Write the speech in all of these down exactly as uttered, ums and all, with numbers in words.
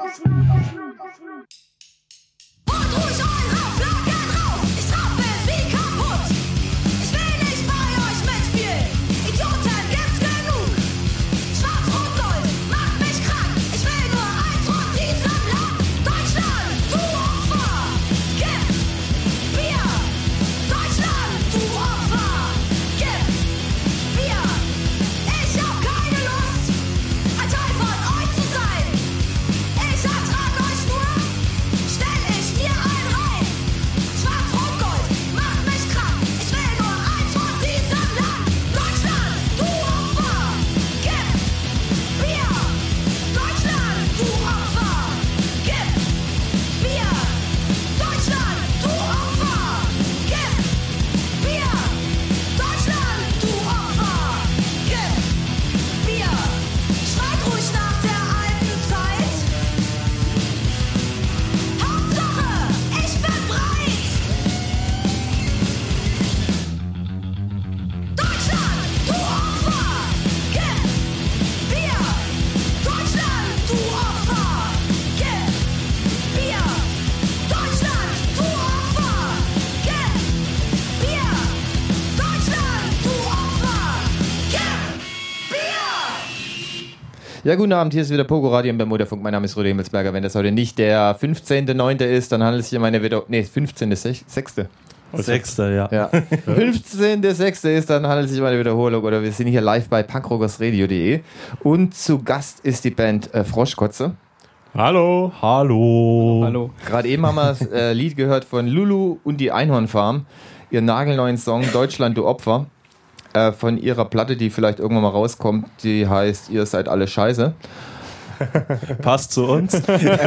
Ja, guten Abend, hier ist wieder Pogo Radio im Bermuda-Funk. Mein Name ist Rudi Himmelsberger. Wenn das heute nicht der fünfzehnte neunte ist, dann handelt es sich um eine Wiederholung. Nee, fünfzehnte sechste Sechste, ja. ja. fünfzehnte sechste ist, dann handelt es sich um eine Wiederholung. Oder wir sind hier live bei punkrockersradio punkt de. Und zu Gast ist die Band äh, Froschkotze. Hallo. Hallo. Hallo. Gerade eben haben wir das äh, Lied gehört von Lulu und die Einhornfarm. Ihren nagelneuen Song Deutschland, du Opfer. Äh, von ihrer Platte, die vielleicht irgendwann mal rauskommt, die heißt Ihr seid alle scheiße. Passt zu uns.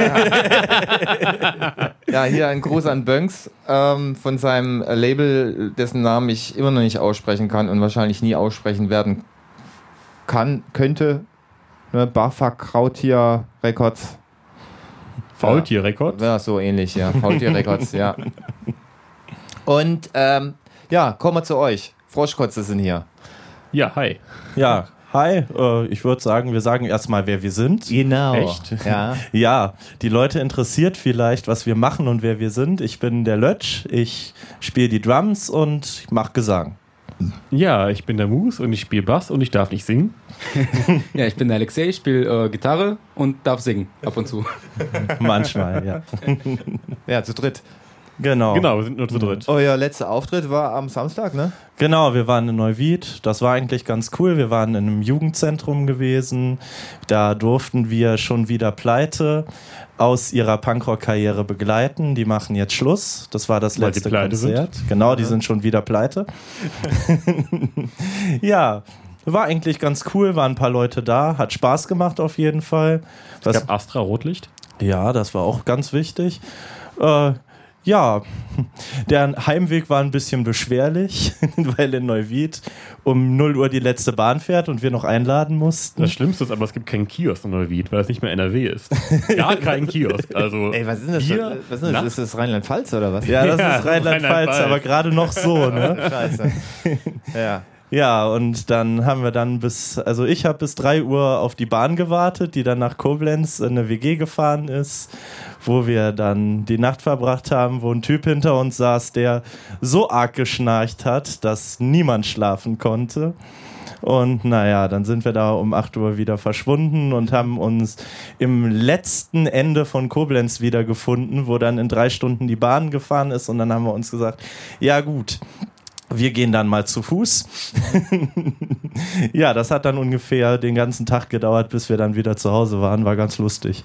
Ja, hier ein Gruß an Bönks ähm, von seinem Label, dessen Namen ich immer noch nicht aussprechen kann und wahrscheinlich nie aussprechen werden kann, könnte. Ne, Barfuck-Krautier Records. Faultier Records? Ja, so ähnlich, ja. Faultier Records, ja. Und ähm, ja, kommen wir zu euch. Froschkotze sind hier. Ja, hi. Ja, hi. Äh, ich würde sagen, wir sagen erstmal, wer wir sind. Genau. Echt? Ja. Ja, die Leute interessiert vielleicht, was wir machen und wer wir sind. Ich bin der Lötsch, ich spiele die Drums und mache Gesang. Ja, ich bin der Moose und ich spiele Bass und ich darf nicht singen. Ja, ich bin der Alexei, ich spiele äh, Gitarre und darf singen, ab und zu. Manchmal, ja. Ja, zu dritt. Genau. Genau, wir sind nur zu dritt. Euer letzter Auftritt war am Samstag, ne? Genau, wir waren in Neuwied. Das war eigentlich ganz cool. Wir waren in einem Jugendzentrum gewesen. Da durften wir schon wieder Pleite aus ihrer Punkrock-Karriere begleiten. Die machen jetzt Schluss. Das war das Weil letzte die pleite Konzert. Sind. Genau, die sind schon wieder pleite. Ja, war eigentlich ganz cool. Waren ein paar Leute da. Hat Spaß gemacht auf jeden Fall. Es gab Astra Rotlicht. Ja, das war auch ganz wichtig. Äh, Ja, der Heimweg war ein bisschen beschwerlich, weil in Neuwied um null Uhr die letzte Bahn fährt und wir noch einladen mussten. Das Schlimmste ist aber, es gibt keinen Kiosk in Neuwied, weil es nicht mehr N R W ist. Gar kein Kiosk. Also Ey, was ist denn das? Bier, was ist das? Ist das Rheinland-Pfalz oder was? Ja, das Ja, ist Rheinland-Pfalz, Rheinland-Pfalz. aber gerade noch so, ne? Scheiße. Ja. Ja, und dann haben wir dann bis, also ich habe bis drei Uhr auf die Bahn gewartet, die dann nach Koblenz in eine W G gefahren ist, wo wir dann die Nacht verbracht haben, wo ein Typ hinter uns saß, der so arg geschnarcht hat, dass niemand schlafen konnte. Und naja, dann sind wir da um acht Uhr wieder verschwunden und haben uns im letzten Ende von Koblenz wiedergefunden, wo dann in drei Stunden die Bahn gefahren ist und dann haben wir uns gesagt, ja gut, wir gehen dann mal zu Fuß. Ja, das hat dann ungefähr den ganzen Tag gedauert, bis wir dann wieder zu Hause waren. War ganz lustig.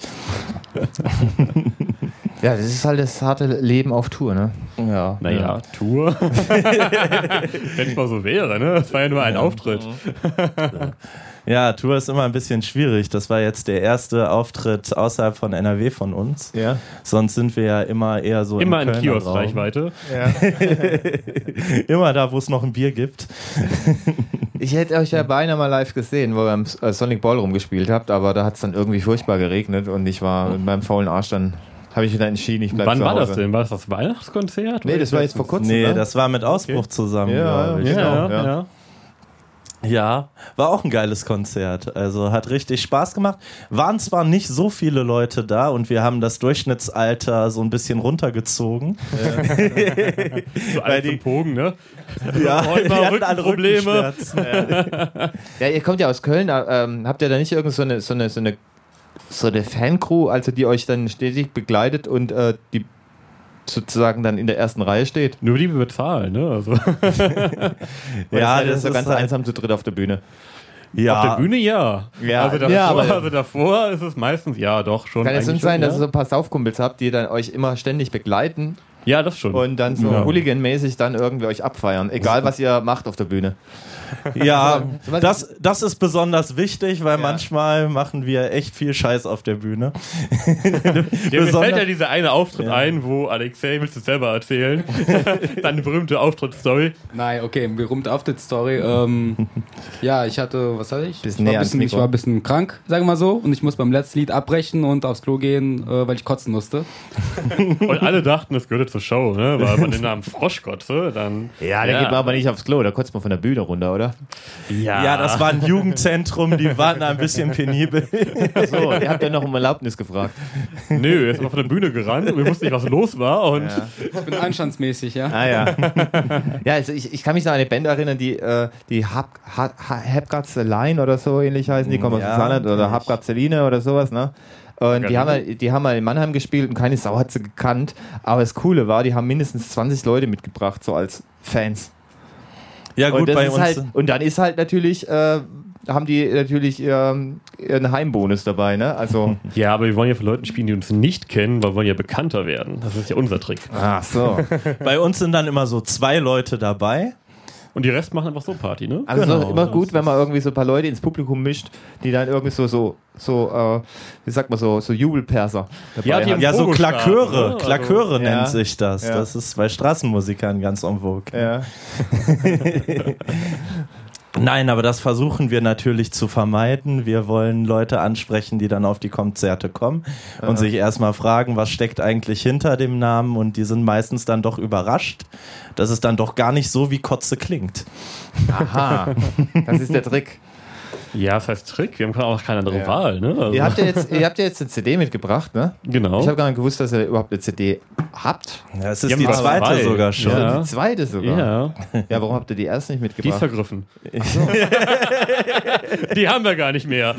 Ja, das ist halt das harte Leben auf Tour, ne? Ja. naja, ja. Tour. Wenn es mal so wäre, ne? Das war ja nur ein ja. Auftritt. Ja, Tour ist immer ein bisschen schwierig. Das war jetzt der erste Auftritt außerhalb von N R W von uns. Ja. Sonst sind wir ja immer eher so immer im in Kölner Kiosk-Reichweite. Ja. Immer da, wo es noch ein Bier gibt. Ich hätte euch ja beinahe mal live gesehen, wo ihr am Sonic Ballroom gespielt habt, aber da hat es dann irgendwie furchtbar geregnet und ich war mit meinem faulen Arsch dann, habe ich wieder entschieden, ich bleibe Wann zu war Hause. das denn? War das das Weihnachtskonzert? Nee, das war jetzt vor kurzem, Nee, ne? das war mit Ausbruch Okay. zusammen, Ja, glaube ich. ja, Ja, ja. ja. Ja, war auch ein geiles Konzert. Also hat richtig Spaß gemacht. Waren zwar nicht so viele Leute da und wir haben das Durchschnittsalter so ein bisschen runtergezogen. Ja. So alt zum Pogen, ne? Ja, oh, immer die hatten alle Rückenprobleme. Rückenschmerzen. Ja, ihr kommt ja aus Köln. Ähm, habt ihr da nicht irgend so eine, so eine, so eine, so eine Fancrew, also die euch dann stetig begleitet und äh, die sozusagen dann in der ersten Reihe steht? Nur die wir bezahlen, ne? Also. Ja, das ist so ganz halt einsam zu dritt auf der Bühne. Ja. Auf der Bühne ja. Ja, also, davor, ja, aber- also davor ist es meistens, ja doch, schon. Kann es eigentlich nicht sein, schon, dass ihr ja? so ein paar Saufkumpels habt, die dann euch immer ständig begleiten Ja, das schon. und dann so Ja. Hooligan-mäßig dann irgendwie euch abfeiern, egal was ihr macht auf der Bühne. Ja, was- das, das ist besonders wichtig, weil Ja. manchmal machen wir echt viel Scheiß auf der Bühne. Ja, mir Besonders- fällt ja dieser eine Auftritt Ja. ein, wo Alexei, willst du es selber erzählen? Deine berühmte Auftrittsstory. Nein, okay, berühmte Auftritt-Story. Ähm, ja, ich hatte, was hatte ich? Bisschen ich, war näher ein bisschen, ans ich war ein bisschen krank, sagen wir mal so. Und ich muss beim letzten Lied abbrechen und aufs Klo gehen, äh, weil ich kotzen musste. Und alle dachten, es gehörte zur Show, ne? Weil man den Namen Frosch kotze, dann. Ja, da geht man aber nicht aufs Klo, da kotzt man von der Bühne runter, oder? Ja, Ja, das war ein Jugendzentrum, die waren da ein bisschen penibel. So, ihr habt ja noch um Erlaubnis gefragt. Nö, er ist mal von der Bühne gerannt und wir wussten nicht, was los war. Und Ja. Ich bin anstandsmäßig, ja. Ah ja. Ja, also ich, ich kann mich noch an eine Band erinnern, die, äh, die Hab, ha, ha, Habgatzeline oder so ähnlich heißen, die kommen aus dem Ja, Saarland, oder kenn ich. Habgatzeline oder sowas, ne? Und die Ja, haben, mal, die haben mal in Mannheim gespielt und keine Sau hat sie gekannt. Aber das Coole war, die haben mindestens zwanzig Leute mitgebracht, so als Fans. Ja gut, und, das bei ist uns... halt, und dann ist halt natürlich, äh, haben die natürlich ihren, ihren Heimbonus dabei, ne? Also, ja, aber wir wollen ja für Leute spielen, die uns nicht kennen, weil wir wollen ja bekannter werden. Das ist ja unser Trick. ach so. Bei uns sind dann immer so zwei Leute dabei. Und die Rest machen einfach so Party, ne? Also Genau, es ist immer das gut, wenn man irgendwie so ein paar Leute ins Publikum mischt, die dann irgendwie so, so, so äh, wie sagt man so, so Jubelperser dabei Ja, die haben. haben- Ja, so Vogelstab, Klaköre. ne? Klaköre Also, nennt ja. sich das. Ja. Das ist bei Straßenmusikern ganz en vogue. Ja. Nein, aber das versuchen wir natürlich zu vermeiden. Wir wollen Leute ansprechen, die dann auf die Konzerte kommen und sich erstmal fragen, was steckt eigentlich hinter dem Namen, und die sind meistens dann doch überrascht, dass es dann doch gar nicht so wie Kotze klingt. Aha, das ist der Trick. Ja, das heißt Trick. Wir haben auch keine andere Ja. Wahl, ne? Also, Ihr habt ja jetzt, ihr habt ja jetzt eine C D mitgebracht, ne? genau. Ich habe gar nicht gewusst, dass ihr überhaupt eine C D habt. Ja, es Die ist haben die wir zweite zwei. sogar schon. Ja. Die zweite sogar. ja, Ja, warum habt ihr die erst nicht die ist mitgebracht? vergriffen. Die haben wir gar nicht mehr.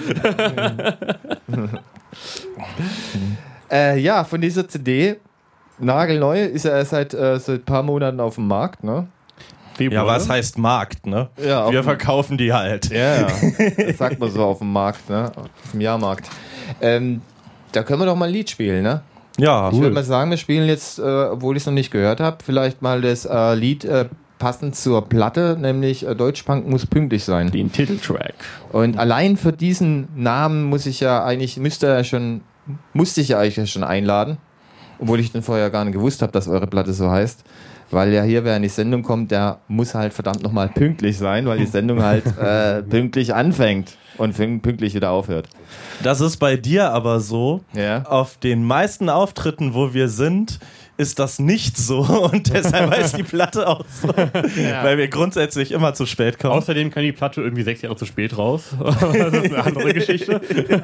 Äh, ja, von dieser C D, nagelneu, ist ja erst seit, äh, seit ein paar Monaten auf dem Markt, ne? Ja, was heißt Markt, ne? Ja, auf Wir dem- verkaufen die halt. Ja, ja. Das sagt man so auf dem Markt, ne? Auf dem Jahrmarkt. Ähm, da können wir doch mal ein Lied spielen, ne? Ja, Ich würde mal sagen, wir spielen jetzt, äh, obwohl ich es noch nicht gehört habe, vielleicht mal das äh, Lied äh, passend zur Platte, nämlich äh, Deutschpunk muss pünktlich sein. Den Titeltrack. Und allein für diesen Namen muss ich ja eigentlich, müsste er schon, musste ich ja eigentlich schon einladen, obwohl ich dann vorher gar nicht gewusst habe, dass eure Platte so heißt. Weil ja hier, wer in die Sendung kommt, der muss halt verdammt nochmal pünktlich sein, weil die Sendung halt äh, pünktlich anfängt und pünktlich wieder aufhört. das ist bei dir aber so. Ja. Auf den meisten Auftritten, wo wir sind, ist das nicht so, und deshalb heißt die Platte auch so, weil wir grundsätzlich immer zu spät kommen. Außerdem kann die Platte irgendwie sechs Jahre zu spät raus. Das ist eine andere Geschichte.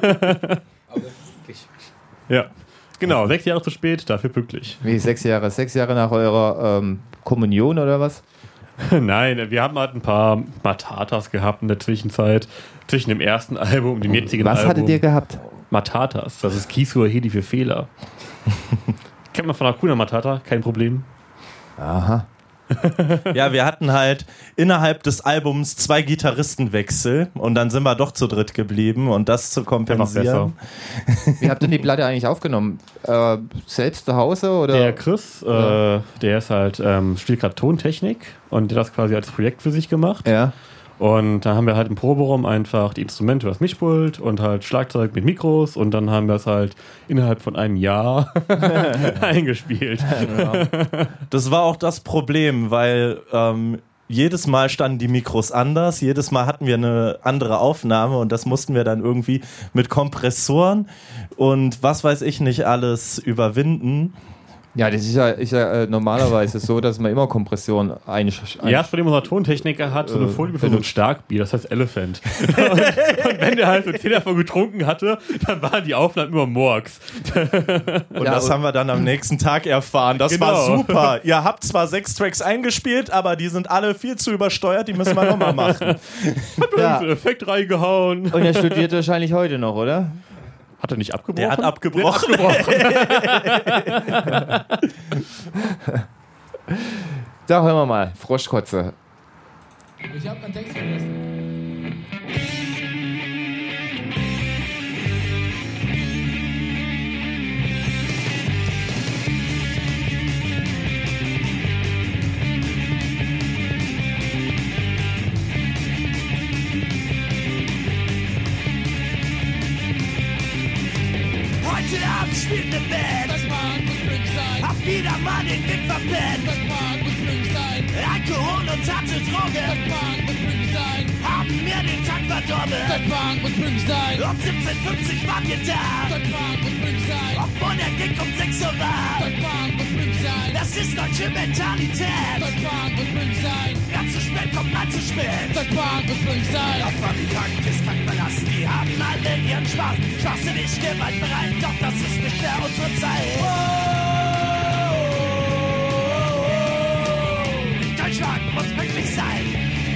Ja, genau. Sechs Jahre zu spät, dafür pünktlich. Wie, sechs Jahre? Sechs Jahre nach eurer ähm, Kommunion oder was? Nein, wir haben halt ein paar Matatas gehabt in der Zwischenzeit. Zwischen dem ersten Album und dem jetzigen Was Album. hattet ihr gehabt? Matatas, das ist Kisuaheli für Fehler. Kennt man von Hakuna Matata, kein Problem. Aha. Ja, wir hatten halt innerhalb des Albums zwei Gitarristenwechsel und dann sind wir doch zu dritt geblieben, und das zu kompensieren. Wie habt ihr die Platte eigentlich aufgenommen? Äh, selbst zu Hause oder? Der Chris, äh, der ist halt, ähm, spielt gerade Tontechnik und der hat das quasi als Projekt für sich gemacht. Ja. Und da haben wir halt im Proberaum einfach die Instrumente, das Mischpult und halt Schlagzeug mit Mikros, und dann haben wir es halt innerhalb von einem Jahr eingespielt. Das war auch das Problem, weil ähm, jedes Mal standen die Mikros anders, jedes Mal hatten wir eine andere Aufnahme, und das mussten wir dann irgendwie mit Kompressoren und was weiß ich nicht alles überwinden. Ja, das ist ja, ist ja äh, normalerweise so, dass man immer Kompression einsch... Ja, von dem unser Tontechniker hat so eine Folie für so ein Starkbier, das heißt Elephant. und, und wenn der halt so zehn davon getrunken hatte, dann waren die Aufnahmen immer Morgs. Und ja, das haben wir dann am nächsten Tag erfahren. Das genau. war super. Ihr habt zwar sechs Tracks eingespielt, aber die sind alle viel zu übersteuert, die müssen wir nochmal machen. Hat mir ja. so einen Effekt reingehauen. Und er studiert wahrscheinlich heute noch, oder? Hat er nicht abgebrochen? Der hat abgebrochen. Der hat abgebrochen. Da hören wir mal. Froschkotze. Ich hab meinen Text vergessen. Heute Abend spielt ne Band. Das mag bestimmt sein. Hab wieder mal den Weg verpennt. Das mag bestimmt sein. Alkohol und harte Drogen. Das mag bestimmt sein. Haben mir den Tag verdorben. Das mag bestimmt sein. Um siebzehn Uhr fünfzig waren wir da. Das mag bestimmt sein. Obwohl der Gig um sechs Uhr war. Das mag bestimmt sein. Das ist deutsche Mentalität. Das mag bestimmt sein. Wer zu spät kommt, mal zu spät. Das mag bestimmt sein. Auf Fabrikanten ist kein Ballast. Die haben alle ihren Spaß. Schwachsinnig gewaltbereit. Doch das ist nicht mehr unsere Zeit. Oh, Deutschland muss pünktlich sein.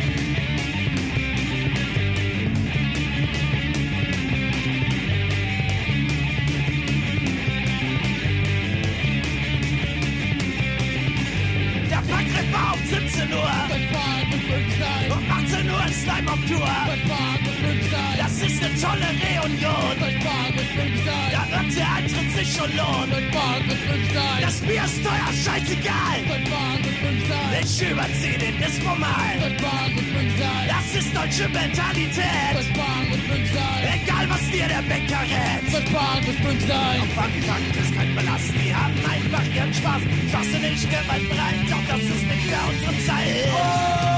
Der Packriff war um siebzehn Uhr. Das mag bestimmt sein. Um achtzehn Uhr ist Slime auf Tour. Das mag bestimmt sein. Das ist eine tolle Reunion. Das mag bestimmt sein. Da wird der Eintritt sich schon lohnen. Das mag bestimmt sein. Das Bier ist teuer, scheißegal. Das mag bestimmt sein. Ich überzieh den ist formal. Das mag bestimmt sein. Das ist deutsche Mentalität. Das mag bestimmt sein. Egal was dir der Bäcker rät. Das mag bestimmt sein. Auf Fabrikanten ist kein Ballast. Die haben einfach ihren Spaß. Schwachsinnig gewaltbereit. Doch das ist nicht mehr unsere Zeit. Oh,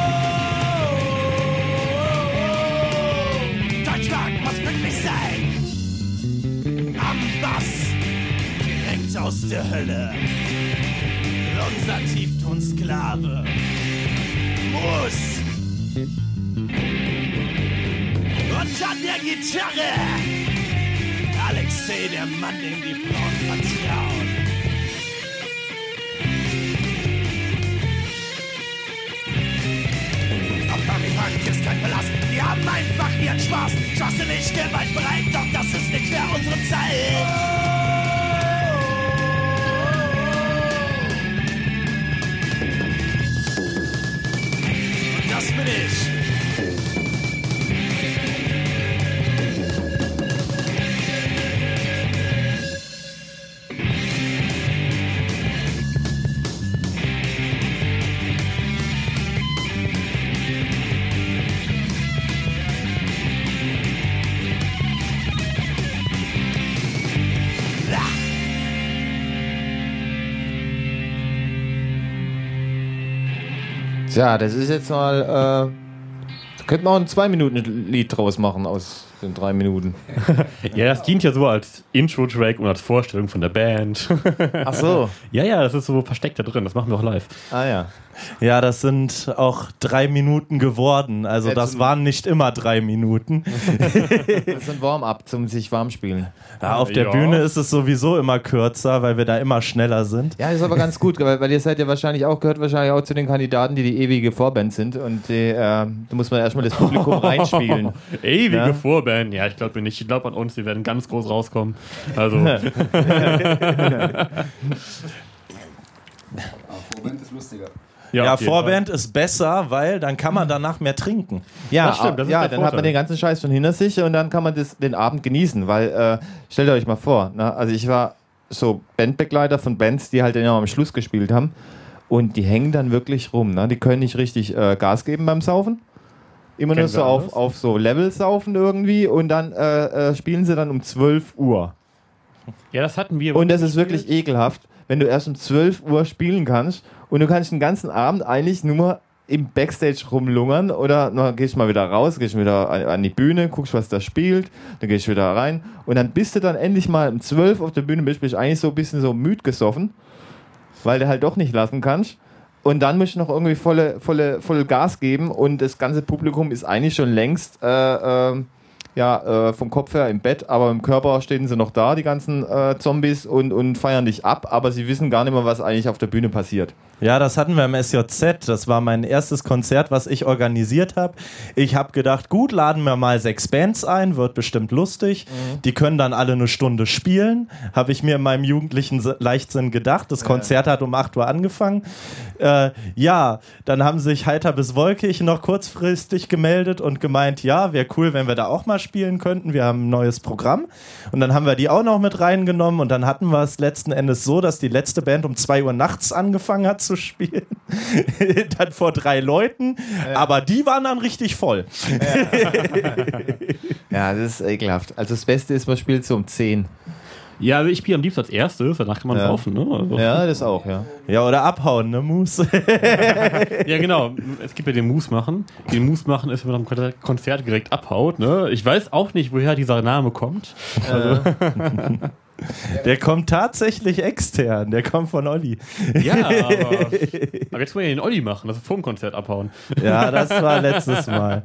Deutschland muss pünktlich sein. Am Bass. Direkt aus der Hölle. Unser Tieftonsklave. Muss. Und an der Gitarre. Alexei, der Mann, dem die Frauen vertrauen. Auf Fabrikanten ist kein Ballast. Die haben einfach ihren Spaß. Schwachsinnig gewaltbereit, doch das ist nicht mehr unsere Zeit. Und das bin ich. Tja, das ist jetzt mal, äh, könnte man auch ein zwei Minuten Lied draus machen aus den drei Minuten. Ja, das dient ja so als Intro-Track und als Vorstellung von der Band. Ach so. Ja, ja, das ist so versteckt da drin, das machen wir auch live. Ah ja. Ja, das sind auch drei Minuten geworden. Also Jetzt das waren nicht immer drei Minuten. Das ist ein Warm-up zum sich warm spielen. Ja, auf der Ja. Bühne ist es sowieso immer kürzer, weil wir da immer schneller sind. Ja, ist aber ganz gut, weil, weil ihr seid ja wahrscheinlich auch, gehört wahrscheinlich auch zu den Kandidaten, die die ewige Vorband sind und die, äh, da muss man erstmal das Publikum reinspielen. Ewige Ja? Vorband, ja, ich glaube nicht. Ich glaube an uns, die werden ganz groß rauskommen. Also, Vorband ist lustiger. Ja, auf jeden Vorband ist besser, weil dann kann man danach mehr trinken. Ja, Das stimmt, das ist ja der dann hat man Vorteil. den ganzen Scheiß schon hinter sich und dann kann man das, den Abend genießen, weil, äh, stellt euch mal vor, ne? Also ich war so Bandbegleiter von Bands, die halt immer am Schluss gespielt haben und die hängen dann wirklich rum, ne? Die können nicht richtig äh, Gas geben beim Saufen. Immer nur Kennen so wir auf, alles. auf so Level saufen irgendwie und dann äh, äh, spielen sie dann um zwölf Uhr. ja, das hatten wir. Und das ist wirklich ekelhaft, wenn du erst um zwölf Uhr spielen kannst und du kannst den ganzen Abend eigentlich nur im Backstage rumlungern oder na, gehst mal wieder raus, gehst wieder an, an die Bühne, guckst, was da spielt, dann gehst du wieder rein und dann bist du dann endlich mal um zwölf auf der Bühne, bist du eigentlich so ein bisschen so müd gesoffen weil du halt doch nicht lassen kannst. Und dann musst du noch irgendwie volle, volle, voll Gas geben und das ganze Publikum ist eigentlich schon längst äh, äh, ja, äh, vom Kopf her im Bett, aber im Körper stehen sie noch da, die ganzen äh, Zombies, und, und feiern dich ab, aber sie wissen gar nicht mehr, was eigentlich auf der Bühne passiert. Ja, das hatten wir im S J Z. Das war mein erstes Konzert, was ich organisiert habe. Ich habe gedacht, gut, laden wir mal sechs Bands ein, wird bestimmt lustig. Mhm. Die können dann alle eine Stunde spielen. Habe ich mir in meinem jugendlichen Leichtsinn gedacht. Das Konzert ja. hat um acht Uhr angefangen. Äh, ja, dann haben sich Heiter bis Wolkig noch kurzfristig gemeldet und gemeint, ja, wäre cool, wenn wir da auch mal spielen könnten. Wir haben ein neues Programm. Und dann haben wir die auch noch mit reingenommen und dann hatten wir es letzten Endes so, dass die letzte Band um zwei Uhr nachts angefangen hat zu spielen. Dann vor drei Leuten. Ja. Aber die waren dann richtig voll. Ja, das ist ekelhaft. Also das Beste ist, man spielt so um zehn. Ja, also ich spiele am liebsten als erstes, danach kann man ja. saufen, ne? Also. Ja, das auch, ja. Ja, oder abhauen, ne, Moose? Ja, genau. Es gibt ja den Moose machen. Den Moose machen ist, wenn man am Konzert direkt abhaut, ne? Ich weiß auch nicht, woher dieser Name kommt. Also. Der kommt tatsächlich extern, der kommt von Olli. Ja, aber, aber jetzt wollen wir den Olli machen, das ist vor dem Konzert abhauen. Ja, das war letztes Mal.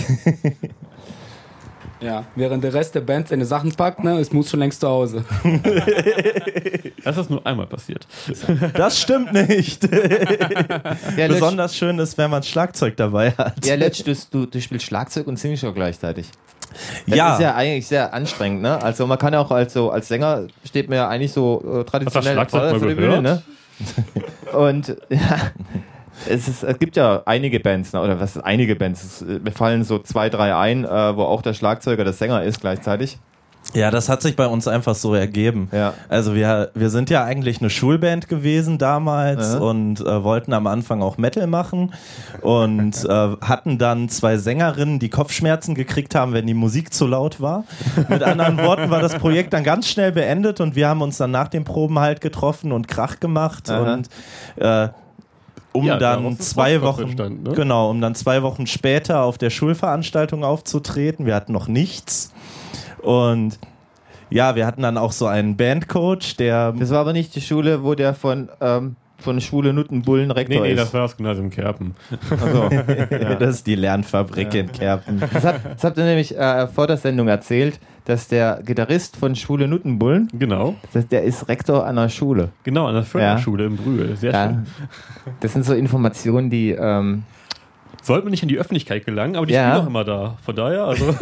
Ja, während der Rest der Band seine Sachen packt, ne, ist Moose schon längst zu Hause. Das ist nur einmal passiert. Das stimmt nicht. Ja, besonders schön ist, wenn man Schlagzeug dabei hat. Ja, Lötsch, du, du, du spielst Schlagzeug und singst auch gleichzeitig. Das ja. ist ja eigentlich sehr anstrengend, ne? Also man kann ja auch als, so, als Sänger steht man ja eigentlich so äh, traditionell vor der Bühne, ne? Und ja, es, ist, es gibt ja einige Bands, ne? Oder was ist einige Bands? Es, mir fallen so zwei, drei ein, äh, wo auch der Schlagzeuger der Sänger ist gleichzeitig. Ja, das hat sich bei uns einfach so ergeben. Ja. Also wir, wir sind ja eigentlich eine Schulband gewesen damals, ja. und äh, wollten am Anfang auch Metal machen und äh, hatten dann zwei Sängerinnen, die Kopfschmerzen gekriegt haben, wenn die Musik zu laut war. Mit anderen Worten war das Projekt dann ganz schnell beendet und wir haben uns dann nach den Proben halt getroffen und Krach gemacht. Aha. und äh, um ja, dann zwei Wochen stand, ne? genau, um dann zwei Wochen später auf der Schulveranstaltung aufzutreten. Wir hatten noch nichts. Und ja, wir hatten dann auch so einen Bandcoach, der... Das war aber nicht die Schule, wo der von, ähm, von Schwule Nuttenbullen Rektor nee, nee, ist. das war das Gymnasium Kerpen. Also, ja. Das ist die Lernfabrik ja. in Kerpen. Das, hat, das habt ihr nämlich äh, vor der Sendung erzählt, dass der Gitarrist von Schwule Nuttenbullen, genau, das, der ist Rektor an einer Schule. Genau, an der Förderschule ja. in Brühl. Sehr ja. schön. Das sind so Informationen, die... Ähm, Sollte man nicht in die Öffentlichkeit gelangen, aber die ja. spielen auch immer da. Von daher, also.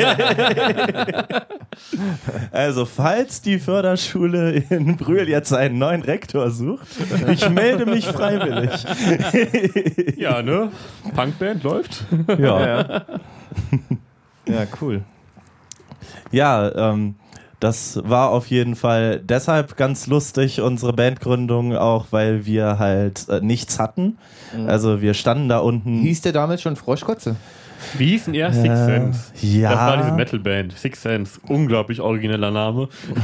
Also, falls die Förderschule in Brühl jetzt einen neuen Rektor sucht, ich melde mich freiwillig. Ja, ne? Punkband läuft. Ja. Ja, ja cool. Ja, ähm, das war auf jeden Fall deshalb ganz lustig, unsere Bandgründung, auch weil wir halt äh, nichts hatten. Mhm. Also wir standen da unten. Hieß der damals schon Froschkotze? Wie hieß denn er? Six äh, Sense. Ja. Das war diese Metalband. Six Sense. Unglaublich origineller Name.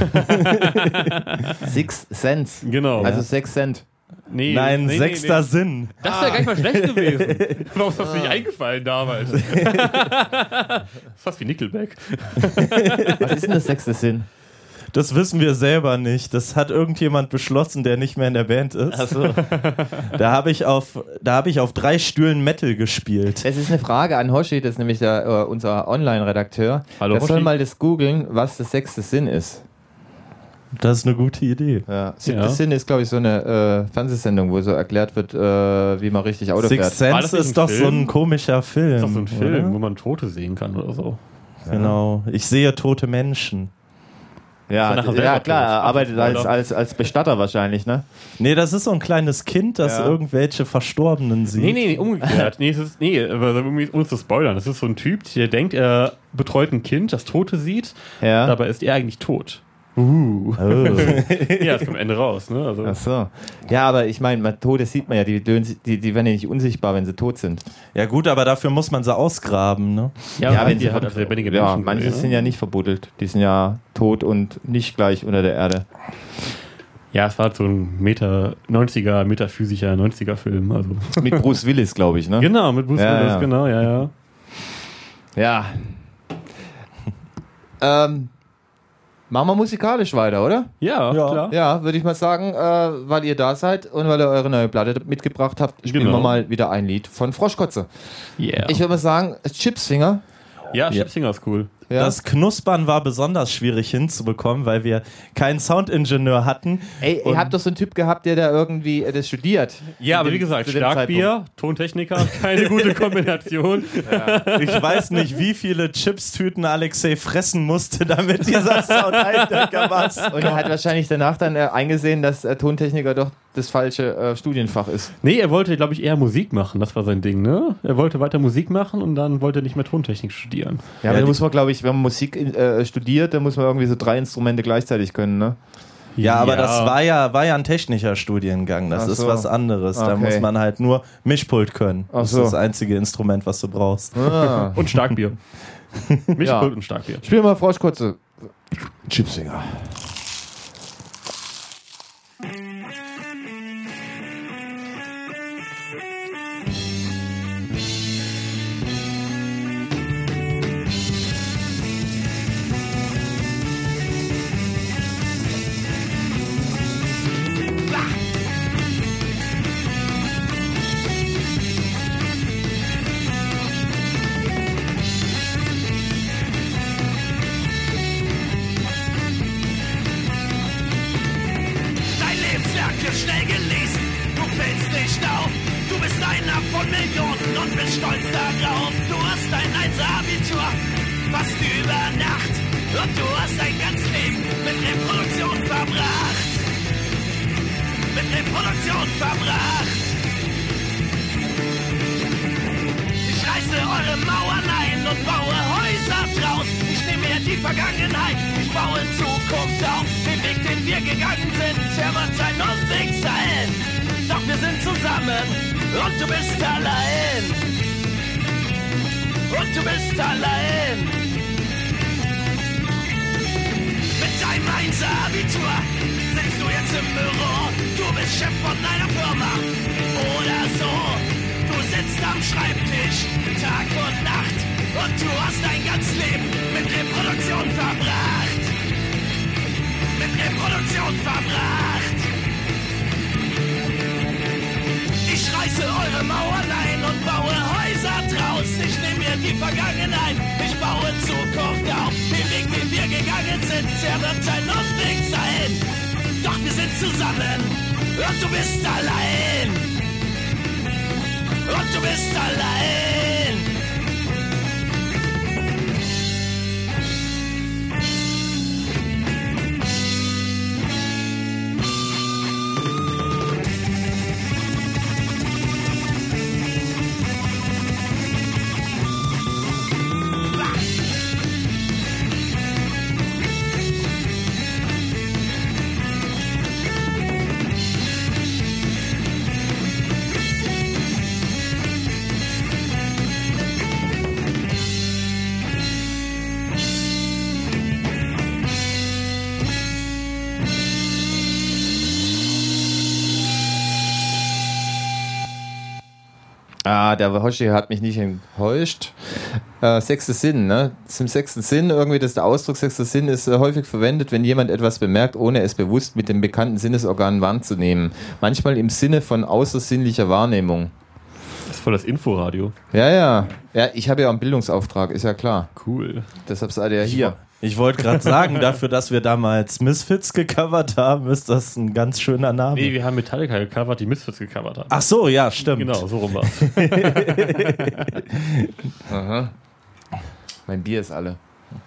Six Cents. Genau. Also sechs Cent. Nee, Nein, nee, sechster nee, nee. Sinn. Das wäre ah. gar nicht mal schlecht gewesen. Warum ist das nicht eingefallen damals? Fast wie Nickelback. Was ist denn das sechste Sinn? Das wissen wir selber nicht. Das hat irgendjemand beschlossen, der nicht mehr in der Band ist. Ach so. Da habe ich auf, da habe ich auf drei Stühlen Metal gespielt. Es ist eine Frage an Hoshi, das ist nämlich der, äh, unser Online-Redakteur. Hallo, der Hoshi. soll mal das googeln, was das sechste Sinn ist. Das ist eine gute Idee. Ja. Siebte Ja. Sinn ist, glaube ich, so eine äh, Fernsehsendung, wo so erklärt wird, äh, wie man richtig Auto Six fährt. War das Sense nicht ist ein doch Film? so ein komischer Film. Das ist doch so ein Film, oder? wo man Tote sehen kann oder so. Genau. Ich sehe tote Menschen. Ja, Ist er nachher ja selber klar, tot? er arbeitet Spoiler. als, als, als Bestatter wahrscheinlich, ne? Nee, das ist so ein kleines Kind, das Ja. irgendwelche Verstorbenen sieht. Nee, nee, nee, umgekehrt. nee, es ist, nee, aber irgendwie, ohne zu spoilern. Das ist so ein Typ, der denkt, er betreut ein Kind, das Tote sieht, Ja. dabei ist er eigentlich tot. Uh. Oh. Ja, das kommt am Ende raus, ne? Also, Ach so. Ja, aber ich meine, Tote sieht man ja, die, die, die werden ja nicht unsichtbar, wenn sie tot sind. Ja gut, aber dafür muss man sie ausgraben, ne? ja, Ja, wenn wenn die sie halt ver- als lebendige Ja, Menschen manche gesehen, sind ja nicht verbuddelt. Die sind ja tot und nicht gleich unter der Erde. Ja, es war halt so ein Meter, neunziger, metaphysischer neunziger-Film. Also. Mit Bruce Willis, glaube ich, ne? Genau, mit Bruce Ja, Willis, ja. genau, ja, ja. Ja. ähm, Machen wir musikalisch weiter, oder? Ja, Ja. klar. Ja, würde ich mal sagen, äh, weil ihr da seid und weil ihr eure neue Platte mitgebracht habt, spielen Genau. wir mal wieder ein Lied von Froschkotze. Yeah. Ich würde mal sagen, Chipsfinger. ja, Chipsinger ist cool. Ja. Das Knuspern war besonders schwierig hinzubekommen, weil wir keinen Soundingenieur hatten. Ey, ihr habt doch so einen Typ gehabt, der da irgendwie äh, das studiert. Ja, aber Zu wie dem- gesagt, zu dem Starkbier, Tontechniker, keine gute Kombination. Ich weiß nicht, wie viele Chipstüten Alexei fressen musste, damit dieser Sound-Eindrücker war. Und er hat wahrscheinlich danach dann äh, eingesehen, dass äh, Tontechniker doch das falsche äh, Studienfach ist. Nee, er wollte, glaube ich, eher Musik machen. Das war sein Ding, ne? Er wollte weiter Musik machen und dann wollte er nicht mehr Tontechnik studieren. Ja, aber die- da muss man, glaube ich, wenn man Musik äh, studiert, dann muss man irgendwie so drei Instrumente gleichzeitig können, ne? Ja, aber das war ja, war ja ein technischer Studiengang. Das Ach ist so. was anderes. Da Okay. muss man halt nur Mischpult können. Ach Das so. ist das einzige Instrument, was du brauchst. Ah. Und Starkbier. Mischpult Ja. und Starkbier. Spiel mal Froschkotze. Chipsinger. Dein Lebenswerk ist schnell gelesen, du fällst nicht auf. Du bist einer von Millionen und bist stolz darauf. Du hast dein Einser-Abitur fast über Nacht und du hast dein ganzes Leben mit Reproduktion verbracht. Mit Reproduktion verbracht. Ich reiße eure Mauern ein und baue Häuser draus. Ich nehme mir die Vergangenheit, ich baue Zukunft auf. Den Weg, den wir gegangen sind, der wird ein Umweg sein. Doch wir sind zusammen und du bist allein. Und du bist allein. Mit deinem Einser-Abitur sitzt du jetzt im Büro. Du bist Chef von einer Firma oder so. Du sitzt am Schreibtisch Tag und Nacht und du hast dein ganzes Leben mit Reproduktion verbracht. Mit Reproduktion verbracht. Ich reiße eure Mauern ein und baue Häuser draus. Ich nehme mir die Vergangenheit, ich baue Zukunft auf. Den Weg, den wir gegangen sind, der wird ein Umweg sein. Doch wir sind zusammen und du bist allein. Und du bist allein. Ah, der Hoshi hat mich nicht enttäuscht. Äh, sechster Sinn, ne? Zum sechsten Sinn, irgendwie, dass der Ausdruck sechster Sinn ist äh, häufig verwendet, wenn jemand etwas bemerkt, ohne es bewusst mit dem bekannten Sinnesorgan wahrzunehmen. Manchmal im Sinne von außersinnlicher Wahrnehmung. Das ist voll das Inforadio. Ja, ja. Ja, ich habe ja auch einen Bildungsauftrag, ist ja klar. Cool. Deshalb seid ihr ja hier. Ich wollte gerade sagen, dafür, dass wir damals Misfits gecovert haben, ist das ein ganz schöner Name. Nee, wir haben Metallica gecovert, die Misfits gecovert haben. Ach so, ja, stimmt. Genau, so rum war's. Aha. Mein Bier ist alle.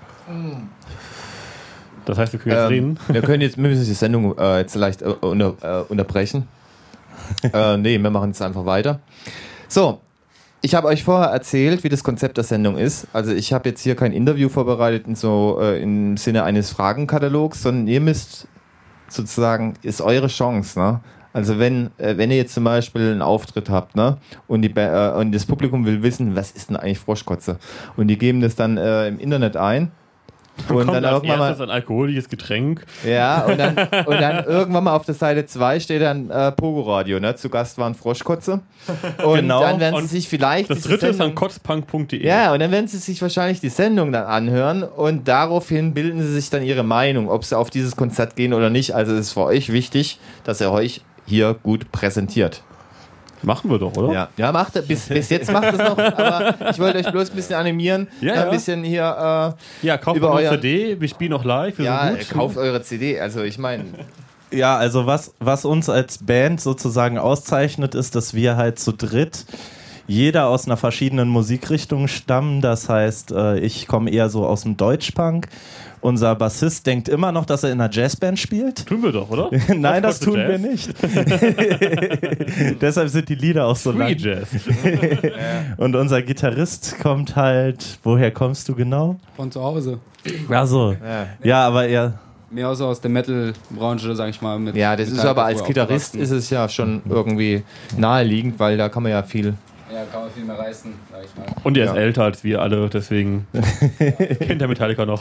Das heißt, wir können jetzt Ähm, reden. wir können jetzt, wir müssen die Sendung äh, jetzt leicht äh, unter, äh, unterbrechen. äh, nee, wir machen jetzt einfach weiter. So, ich habe euch vorher erzählt, wie das Konzept der Sendung ist. Also ich habe jetzt hier kein Interview vorbereitet in so, äh, im Sinne eines Fragenkatalogs, sondern ihr müsst sozusagen, ist eure Chance, ne? Also wenn, äh, wenn ihr jetzt zum Beispiel einen Auftritt habt, ne, und, die, Ba- äh, und das Publikum will wissen, was ist denn eigentlich Froschkotze? Und die geben das dann äh, im Internet ein. Und Kommt dann als irgendwann erstes mal, ein alkoholisches Getränk. ja, und dann, und dann irgendwann mal auf der Seite zwei steht dann äh, Pogo-Radio, ne? Zu Gast waren Froschkotze. Und Genau. dann werden sie Und sich vielleicht Das diese dritte ist Sendung- dann kotzpunk punkt de. Ja, und dann werden sie sich wahrscheinlich die Sendung dann anhören und daraufhin bilden sie sich dann ihre Meinung, ob sie auf dieses Konzert gehen oder nicht. Also es ist für euch wichtig, dass ihr euch hier gut präsentiert. Machen wir doch, oder? Ja, ja macht er. Bis, bis jetzt macht es noch, aber ich wollte euch bloß ein bisschen animieren, Ja, ein ja. bisschen hier, Ja, kauft Über mal eine euer- C D, wir spielen noch live, wir äh, ja, sind gut. kauft eure C D. Also ich meine, Ja, also was, was uns als Band sozusagen auszeichnet, ist, dass wir halt zu dritt jeder aus einer verschiedenen Musikrichtung stammen. Das heißt, äh, ich komme eher so aus dem Deutschpunk. Unser Bassist denkt immer noch, dass er in einer Jazzband spielt. Tun wir doch, oder? Nein, das tun Jazz? wir nicht. Deshalb sind die Lieder auch so Free lang. Jazz. Und unser Gitarrist kommt halt, woher kommst du genau? Von zu Hause. Also, ja. ja, aber er, Mehr so aus der Metal-Branche, sag ich mal. Mit ja, das ist Metall aber als davor Gitarrist aufgewachsen. ist es ja schon irgendwie naheliegend, weil da kann man ja viel. Ja, kann man viel mehr reißen, sag ich mal. Und er ist Ja. älter als wir alle, deswegen kennt der Metallica noch.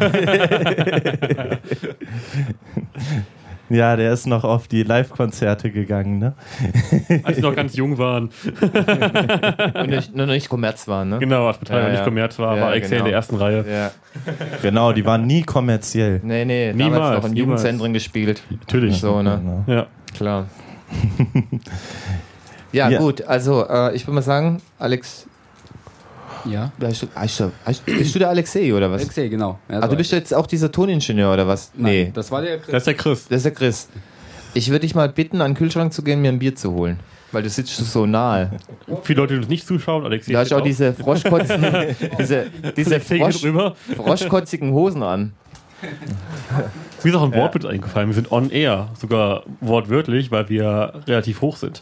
ja, der ist noch auf die Live-Konzerte gegangen, ne? Als wir noch ganz jung waren. Und nicht, nur nicht Kommerz waren, ne? Genau, als Metallica Ja, ja. nicht Kommerz war, Ja, war Excel genau. in der ersten Reihe. Ja. Genau, die waren nie kommerziell. Nee, nee, Niemals, damals noch in niemals. Jugendzentren gespielt. Natürlich. So, ne? Genau. Ja. Klar. ja, Ja. gut, also äh, ich würde mal sagen, Alex, Ja. bist du, bist du, bist du der Alexei oder was? Alexei, genau. Ja, Ah, du bist jetzt auch dieser Toningenieur oder was? Nein, Nee, das war der Das ist der Chris. das ist der Chris. Ich würde dich mal bitten, an den Kühlschrank zu gehen, mir ein Bier zu holen. Weil du sitzt so nahe. Viele Leute, die uns nicht zuschauen, Alexei. Du hast steht auch diese Froschkotzen, diese, diese Alexei geht Frosch, drüber. froschkotzigen Hosen an. Mir ist auch ein Wortwitz eingefallen. Wir sind on air, sogar wortwörtlich, weil wir relativ hoch sind.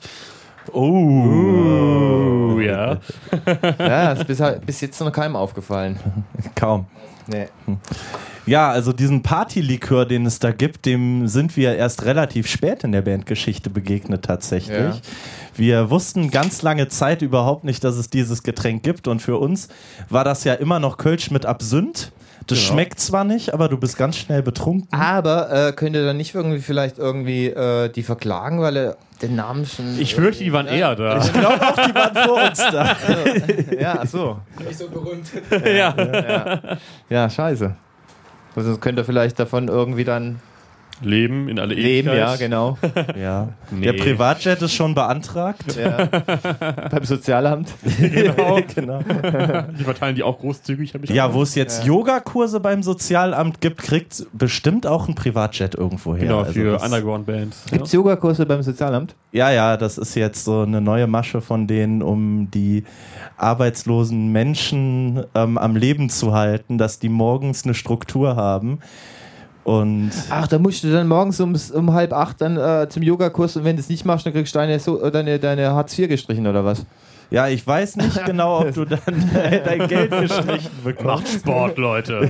Oh, Oh, ja. Ja, das ist bis, bis jetzt noch keinem aufgefallen. kaum. Nee. Ja, also diesen Partylikör, den es da gibt, dem sind wir erst relativ spät in der Bandgeschichte begegnet tatsächlich. Ja. Wir wussten ganz lange Zeit überhaupt nicht, dass es dieses Getränk gibt und für uns war das ja immer noch Kölsch mit Absinth. Das Genau. schmeckt zwar nicht, aber du bist ganz schnell betrunken. Aber äh, könnt ihr dann nicht irgendwie vielleicht irgendwie äh, die verklagen, weil er den Namen schon. Ich fürchte, die waren eher da. Ich glaube auch, die waren vor uns da. Ja, ach so. Nicht so berühmt. ja. Ja, ja scheiße. Also könnt ihr vielleicht davon irgendwie dann Leben in alle leben, Ewigkeit. ja, genau. Ja. Nee. Der Privatjet ist schon beantragt. Ja. Beim Sozialamt. Genau. Genau. Die verteilen die auch großzügig. Hab ich Ja, wo es jetzt Yogakurse beim Sozialamt gibt, kriegt bestimmt auch ein Privatjet irgendwo her. Genau, Also für das- Underground-Bands. Gibt es Yogakurse beim Sozialamt? Ja, ja, das ist jetzt so eine neue Masche von denen, um die arbeitslosen Menschen ähm, am Leben zu halten, dass die morgens eine Struktur haben. Und Ach, da musst du dann morgens um, um halb acht dann äh, zum Yogakurs und wenn du es nicht machst, dann kriegst du deine, so, deine, deine Hartz vier gestrichen oder was? ja, ich weiß nicht genau, ob du dann dein Geld gestrichen bekommst. Macht Sport, Leute.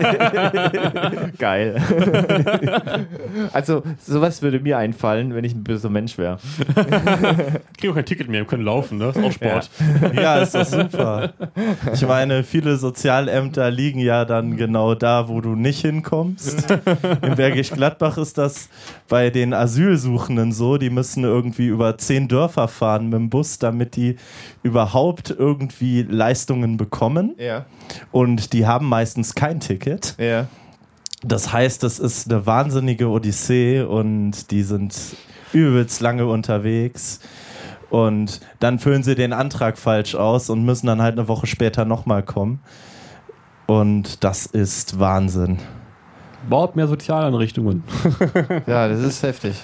Geil. Also, sowas würde mir einfallen, wenn ich ein böser Mensch wäre. Kriegen auch kein Ticket mehr, wir können laufen, ne? Ist auch Sport. Ja, ist doch super. Ich meine, viele Sozialämter liegen ja dann genau da, wo du nicht hinkommst. In Bergisch Gladbach ist das bei den Asylsuchenden so, die müssen irgendwie über zehn Dörfer fahren mit dem Bus, damit die überhaupt irgendwie Leistungen bekommen. Ja. Und die haben meistens kein Ticket. Ja. Das heißt, das ist eine wahnsinnige Odyssee und die sind übelst lange unterwegs. Und dann füllen sie den Antrag falsch aus und müssen dann halt eine Woche später nochmal kommen. Und das ist Wahnsinn. Baut mehr Sozialeinrichtungen. Ja, das ist heftig.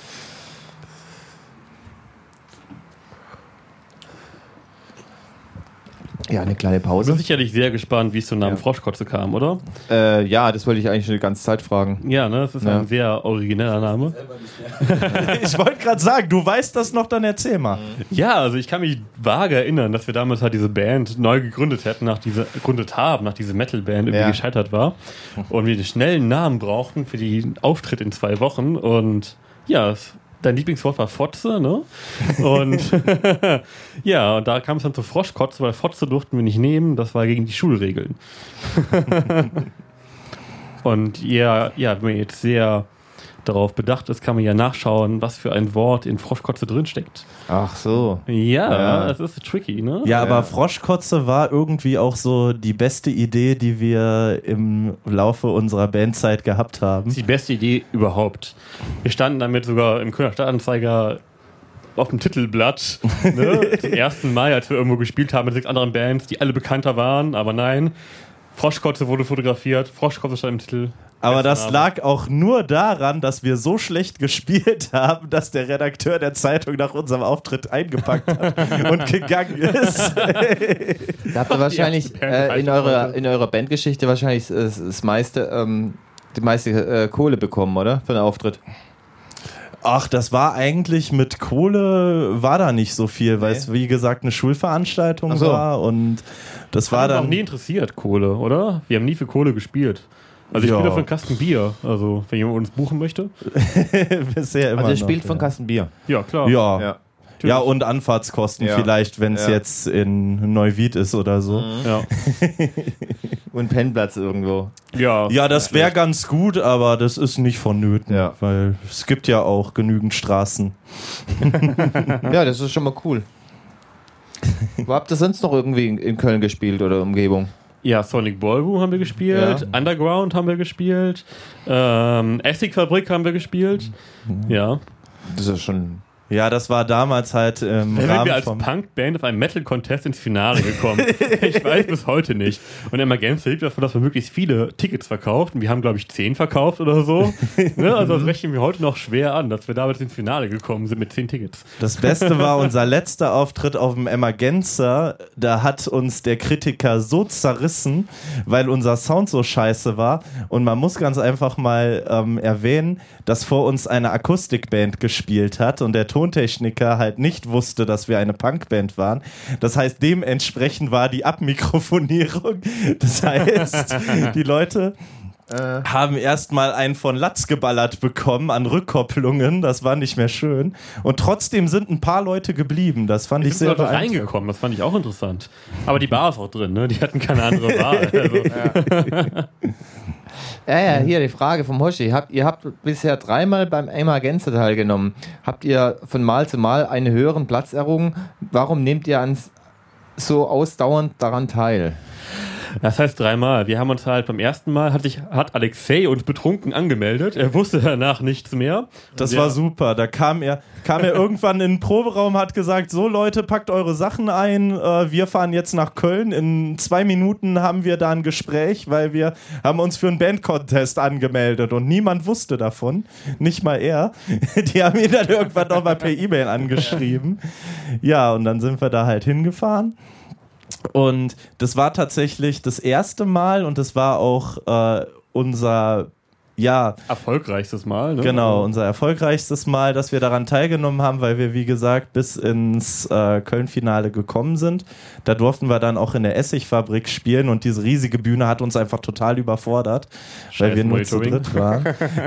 Ja, eine kleine Du bist Pause. sicherlich sehr gespannt, wie es zum Namen Ja. Froschkotze kam, oder? Äh, ja, das wollte ich eigentlich schon die ganze Zeit fragen. Ja, ne? Das ist Ja. ein sehr origineller Name. Ich wollte gerade sagen, du weißt das noch, dann erzähl mal. Ja, also ich kann mich vage erinnern, dass wir damals halt diese Band neu gegründet hätten, nach dieser, gegründet haben, nach diese Metal-Band irgendwie Ja. gescheitert war. Und wir einen schnellen Namen brauchten für den Auftritt in zwei Wochen. Und ja, es- dein Lieblingswort war Fotze, ne? Und ja, und da kam es dann zu Froschkotze, weil Fotze durften wir nicht nehmen, das war gegen die Schulregeln. Und ja, ja, wenn man jetzt sehr darauf bedacht ist, kann man ja nachschauen, was für ein Wort in Froschkotze drinsteckt. Ach so. Ja, Ja. das ist tricky, ne? Ja, aber Froschkotze war irgendwie auch so die beste Idee, die wir im Laufe unserer Bandzeit gehabt haben. Das ist die beste Idee überhaupt. Wir standen damit sogar im Kölner Stadtanzeiger auf dem Titelblatt, ne? Zum ersten Mal, als wir irgendwo gespielt haben mit sechs anderen Bands, die alle bekannter waren, aber nein. Froschkotze wurde fotografiert, Froschkotze stand im Titel. Aber das Abend. lag auch nur daran, dass wir so schlecht gespielt haben, dass der Redakteur der Zeitung nach unserem Auftritt eingepackt hat und gegangen ist. Da habt ihr wahrscheinlich erste Band äh, in, eurer, in eurer Bandgeschichte wahrscheinlich das, das meiste, ähm, die meiste äh, Kohle bekommen, oder? Für den Auftritt. Ach, das war eigentlich mit Kohle, war da nicht so viel, weil Nee. es wie gesagt eine Schulveranstaltung Ach so. war und das war Hat uns auch dann... nie interessiert, Kohle, oder? Wir haben nie für Kohle gespielt. Also ich Ja. spiele auf einen Kasten Bier, also wenn jemand uns buchen möchte. bisher immer Also ihr noch, spielt von ja. Kasten Bier. Ja, klar. Ja. Ja. Ja, und Anfahrtskosten Ja. vielleicht, wenn es Ja. jetzt in Neuwied ist oder so. Ja, Und Pennplatz irgendwo. ja. Ja, das wäre ganz gut, aber das ist nicht vonnöten, Ja. weil es gibt ja auch genügend Straßen. Ja, das ist schon mal cool. Wo habt ihr sonst noch irgendwie in, in Köln gespielt oder Umgebung? Ja, Sonic Ballroom haben wir gespielt, Ja. Underground haben wir gespielt, ähm, Essigfabrik haben wir gespielt. Ja. Das ist schon... Ja, das war damals halt im Da sind wir Rahmen als vom... Punkband auf einem Metal-Contest ins Finale gekommen. Ich weiß bis heute nicht. Und Emergenza lebt davon, dass wir möglichst viele Tickets verkauft. Und wir haben, glaube ich, zehn verkauft oder so. Ne? Also das rechnen wir heute noch schwer an, dass wir damals ins Finale gekommen sind mit zehn Tickets. Das Beste war unser letzter Auftritt auf dem Emergenza. Da hat uns der Kritiker so zerrissen, weil unser Sound so scheiße war. Und man muss ganz einfach mal ähm, erwähnen, dass vor uns eine Akustikband gespielt hat und der Tontechniker halt nicht wusste, dass wir eine Punkband waren. Das heißt, dementsprechend war die Abmikrofonierung. Das heißt, die Leute haben erstmal einen von Latz geballert bekommen an Rückkopplungen. Das war nicht mehr schön. Und trotzdem sind ein paar Leute geblieben. Das fand Wir ich sind sehr Leute beeindruckend. reingekommen, das fand ich auch interessant. Aber die Bar ist auch drin, ne? Die hatten keine andere Wahl. Also, Ja, ja, hier die Frage vom Hoshi. Habt, ihr habt bisher dreimal beim Emergenza teilgenommen. Habt ihr von Mal zu Mal einen höheren Platz errungen? Warum nehmt ihr ans, so ausdauernd daran teil? das heißt dreimal. Wir haben uns halt beim ersten Mal, hat, sich, hat Alexei uns betrunken angemeldet. Er wusste danach nichts mehr. Das Ja. war super. Da kam er, kam er irgendwann in den Proberaum, hat gesagt, so Leute, packt eure Sachen ein. Äh, wir fahren jetzt nach Köln. In zwei Minuten haben wir da ein Gespräch, weil wir haben uns für einen Band-Contest angemeldet und niemand wusste davon. Nicht mal er. Die haben ihn dann irgendwann nochmal per E-Mail angeschrieben. Ja, und dann sind wir da halt hingefahren. Und das war tatsächlich das erste Mal und das war auch äh, unser, ja, Erfolgreichstes Mal, ne? genau, unser erfolgreichstes Mal, dass wir daran teilgenommen haben, weil wir, wie gesagt, bis ins äh, Köln-Finale gekommen sind. Da durften wir dann auch in der Essigfabrik spielen und diese riesige Bühne hat uns einfach total überfordert, weil Scheiß wir nur zu Monitoring. dritt waren.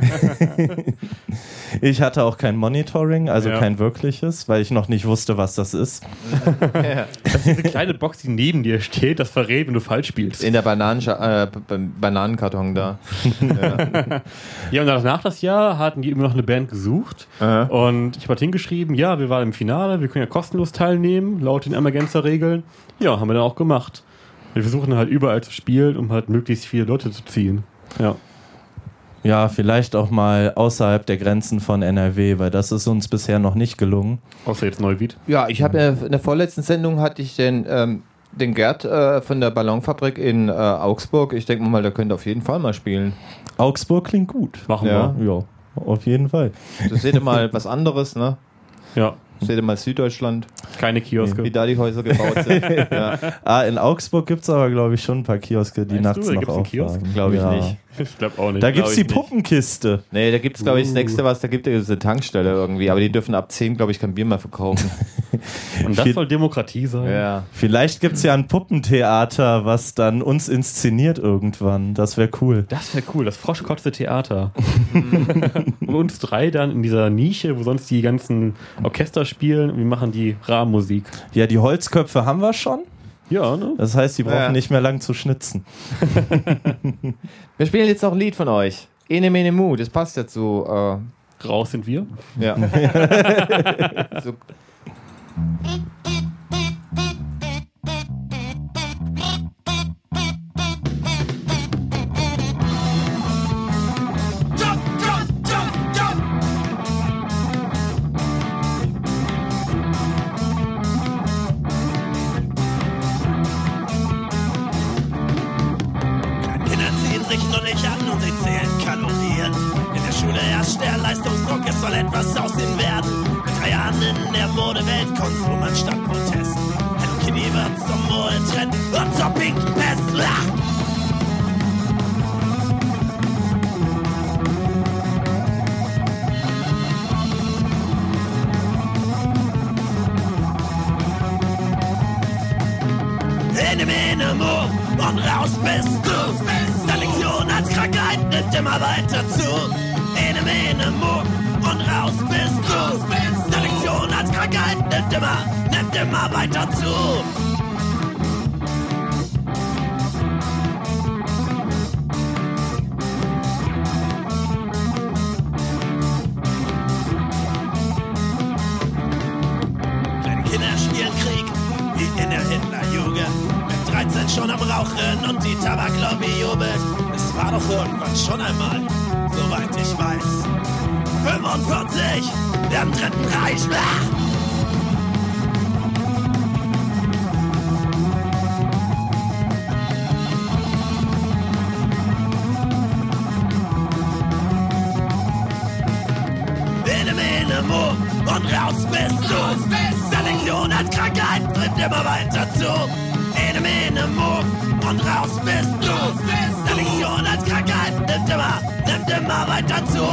Ich hatte auch kein Monitoring, also Ja. kein wirkliches, weil ich noch nicht wusste, was das ist. Das ist diese kleine Box, die neben dir steht, das verrät, wenn du falsch spielst. In der Bananenscha- äh, beim Bananenkarton da. Ja, und danach das Jahr hatten die immer noch eine Band gesucht. Aha. Und ich habe halt hingeschrieben, ja, wir waren im Finale, wir können ja kostenlos teilnehmen, laut den Emergenza-Regeln. Ja, haben wir dann auch gemacht. Wir versuchen halt überall zu spielen, um halt möglichst viele Leute zu ziehen. Ja. Ja, vielleicht auch mal außerhalb der Grenzen von N R W, weil das ist uns bisher noch nicht gelungen. Außer jetzt Neuwied. Ja, ich habe in der vorletzten Sendung hatte ich den, ähm, den Gerd äh, von der Ballonfabrik in äh, Augsburg. Ich denke mal, der könnte auf jeden Fall mal spielen. Augsburg klingt gut. Machen Ja. wir. Ja, auf jeden Fall. Das seht ihr mal was anderes, ne? Ja. Seht ihr mal Süddeutschland, Keine Kioske. wie da die Häuser gebaut sind. Ja. Ah, in Augsburg gibt es aber, glaube ich, schon ein paar Kioske, die Meinst nachts du, da noch gibt's einen Kiosk? aufhaben. Glaub ich ja. nicht. Ich glaube auch nicht. Da gibt es Glaub die ich nicht. Puppenkiste. Nee, da gibt es, glaube ich, das Uh. nächste, was da gibt, ist eine Tankstelle irgendwie. Aber die dürfen ab zehn, glaube ich, kein Bier mehr verkaufen. Und das Viel- soll Demokratie sein. Ja. Vielleicht gibt es ja ein Puppentheater, was dann uns inszeniert irgendwann. Das wäre cool. Das wäre cool, das Froschkotze-Theater. Und uns drei dann in dieser Nische, wo sonst die ganzen Orchester spielen und wir machen die Rahmenmusik. Ja, die Holzköpfe haben wir schon. Ja, ne? Das heißt, die brauchen Ja. nicht mehr lang zu schnitzen. Wir spielen jetzt noch ein Lied von euch. Ene Mene Mu, das passt dazu. Äh, Raus sind wir. ja. so. Jump, jump, jump, jump. Kinder ziehen sich nur nicht an und sie zählen Kalorien. In der Schule herrscht der Leistungsdruck, es soll etwas aus ihnen werden. Mit drei Jahren in der Modewelt, Konsum anstatt Protest. Hello Kitty wird zum Modetrend und zur Pink Pest. Ah! Ene Mene Mu und raus bist du. Selektion als Krankheit nimmt immer weiter zu. Ene Mene Mu und raus bist du. Selektion als Krankheit nimmt immer, nimmt immer weiter zu. Kleine Kinder spielen Krieg, wie in der Hitlerjugend. Mit dreizehn schon am Rauchen und die Tabaklobby jubelt. Es war doch irgendwann schon einmal, soweit ich weiß. fünfundvierzig, wir im Dritten Reich. Ah! Ene Mene Mu und raus bist du. Selektion als Krankheit trifft immer weiter zu. Ene Mene Mu und raus bist du. Selektion als Krankheit nimmt immer, nimmt immer weiter zu.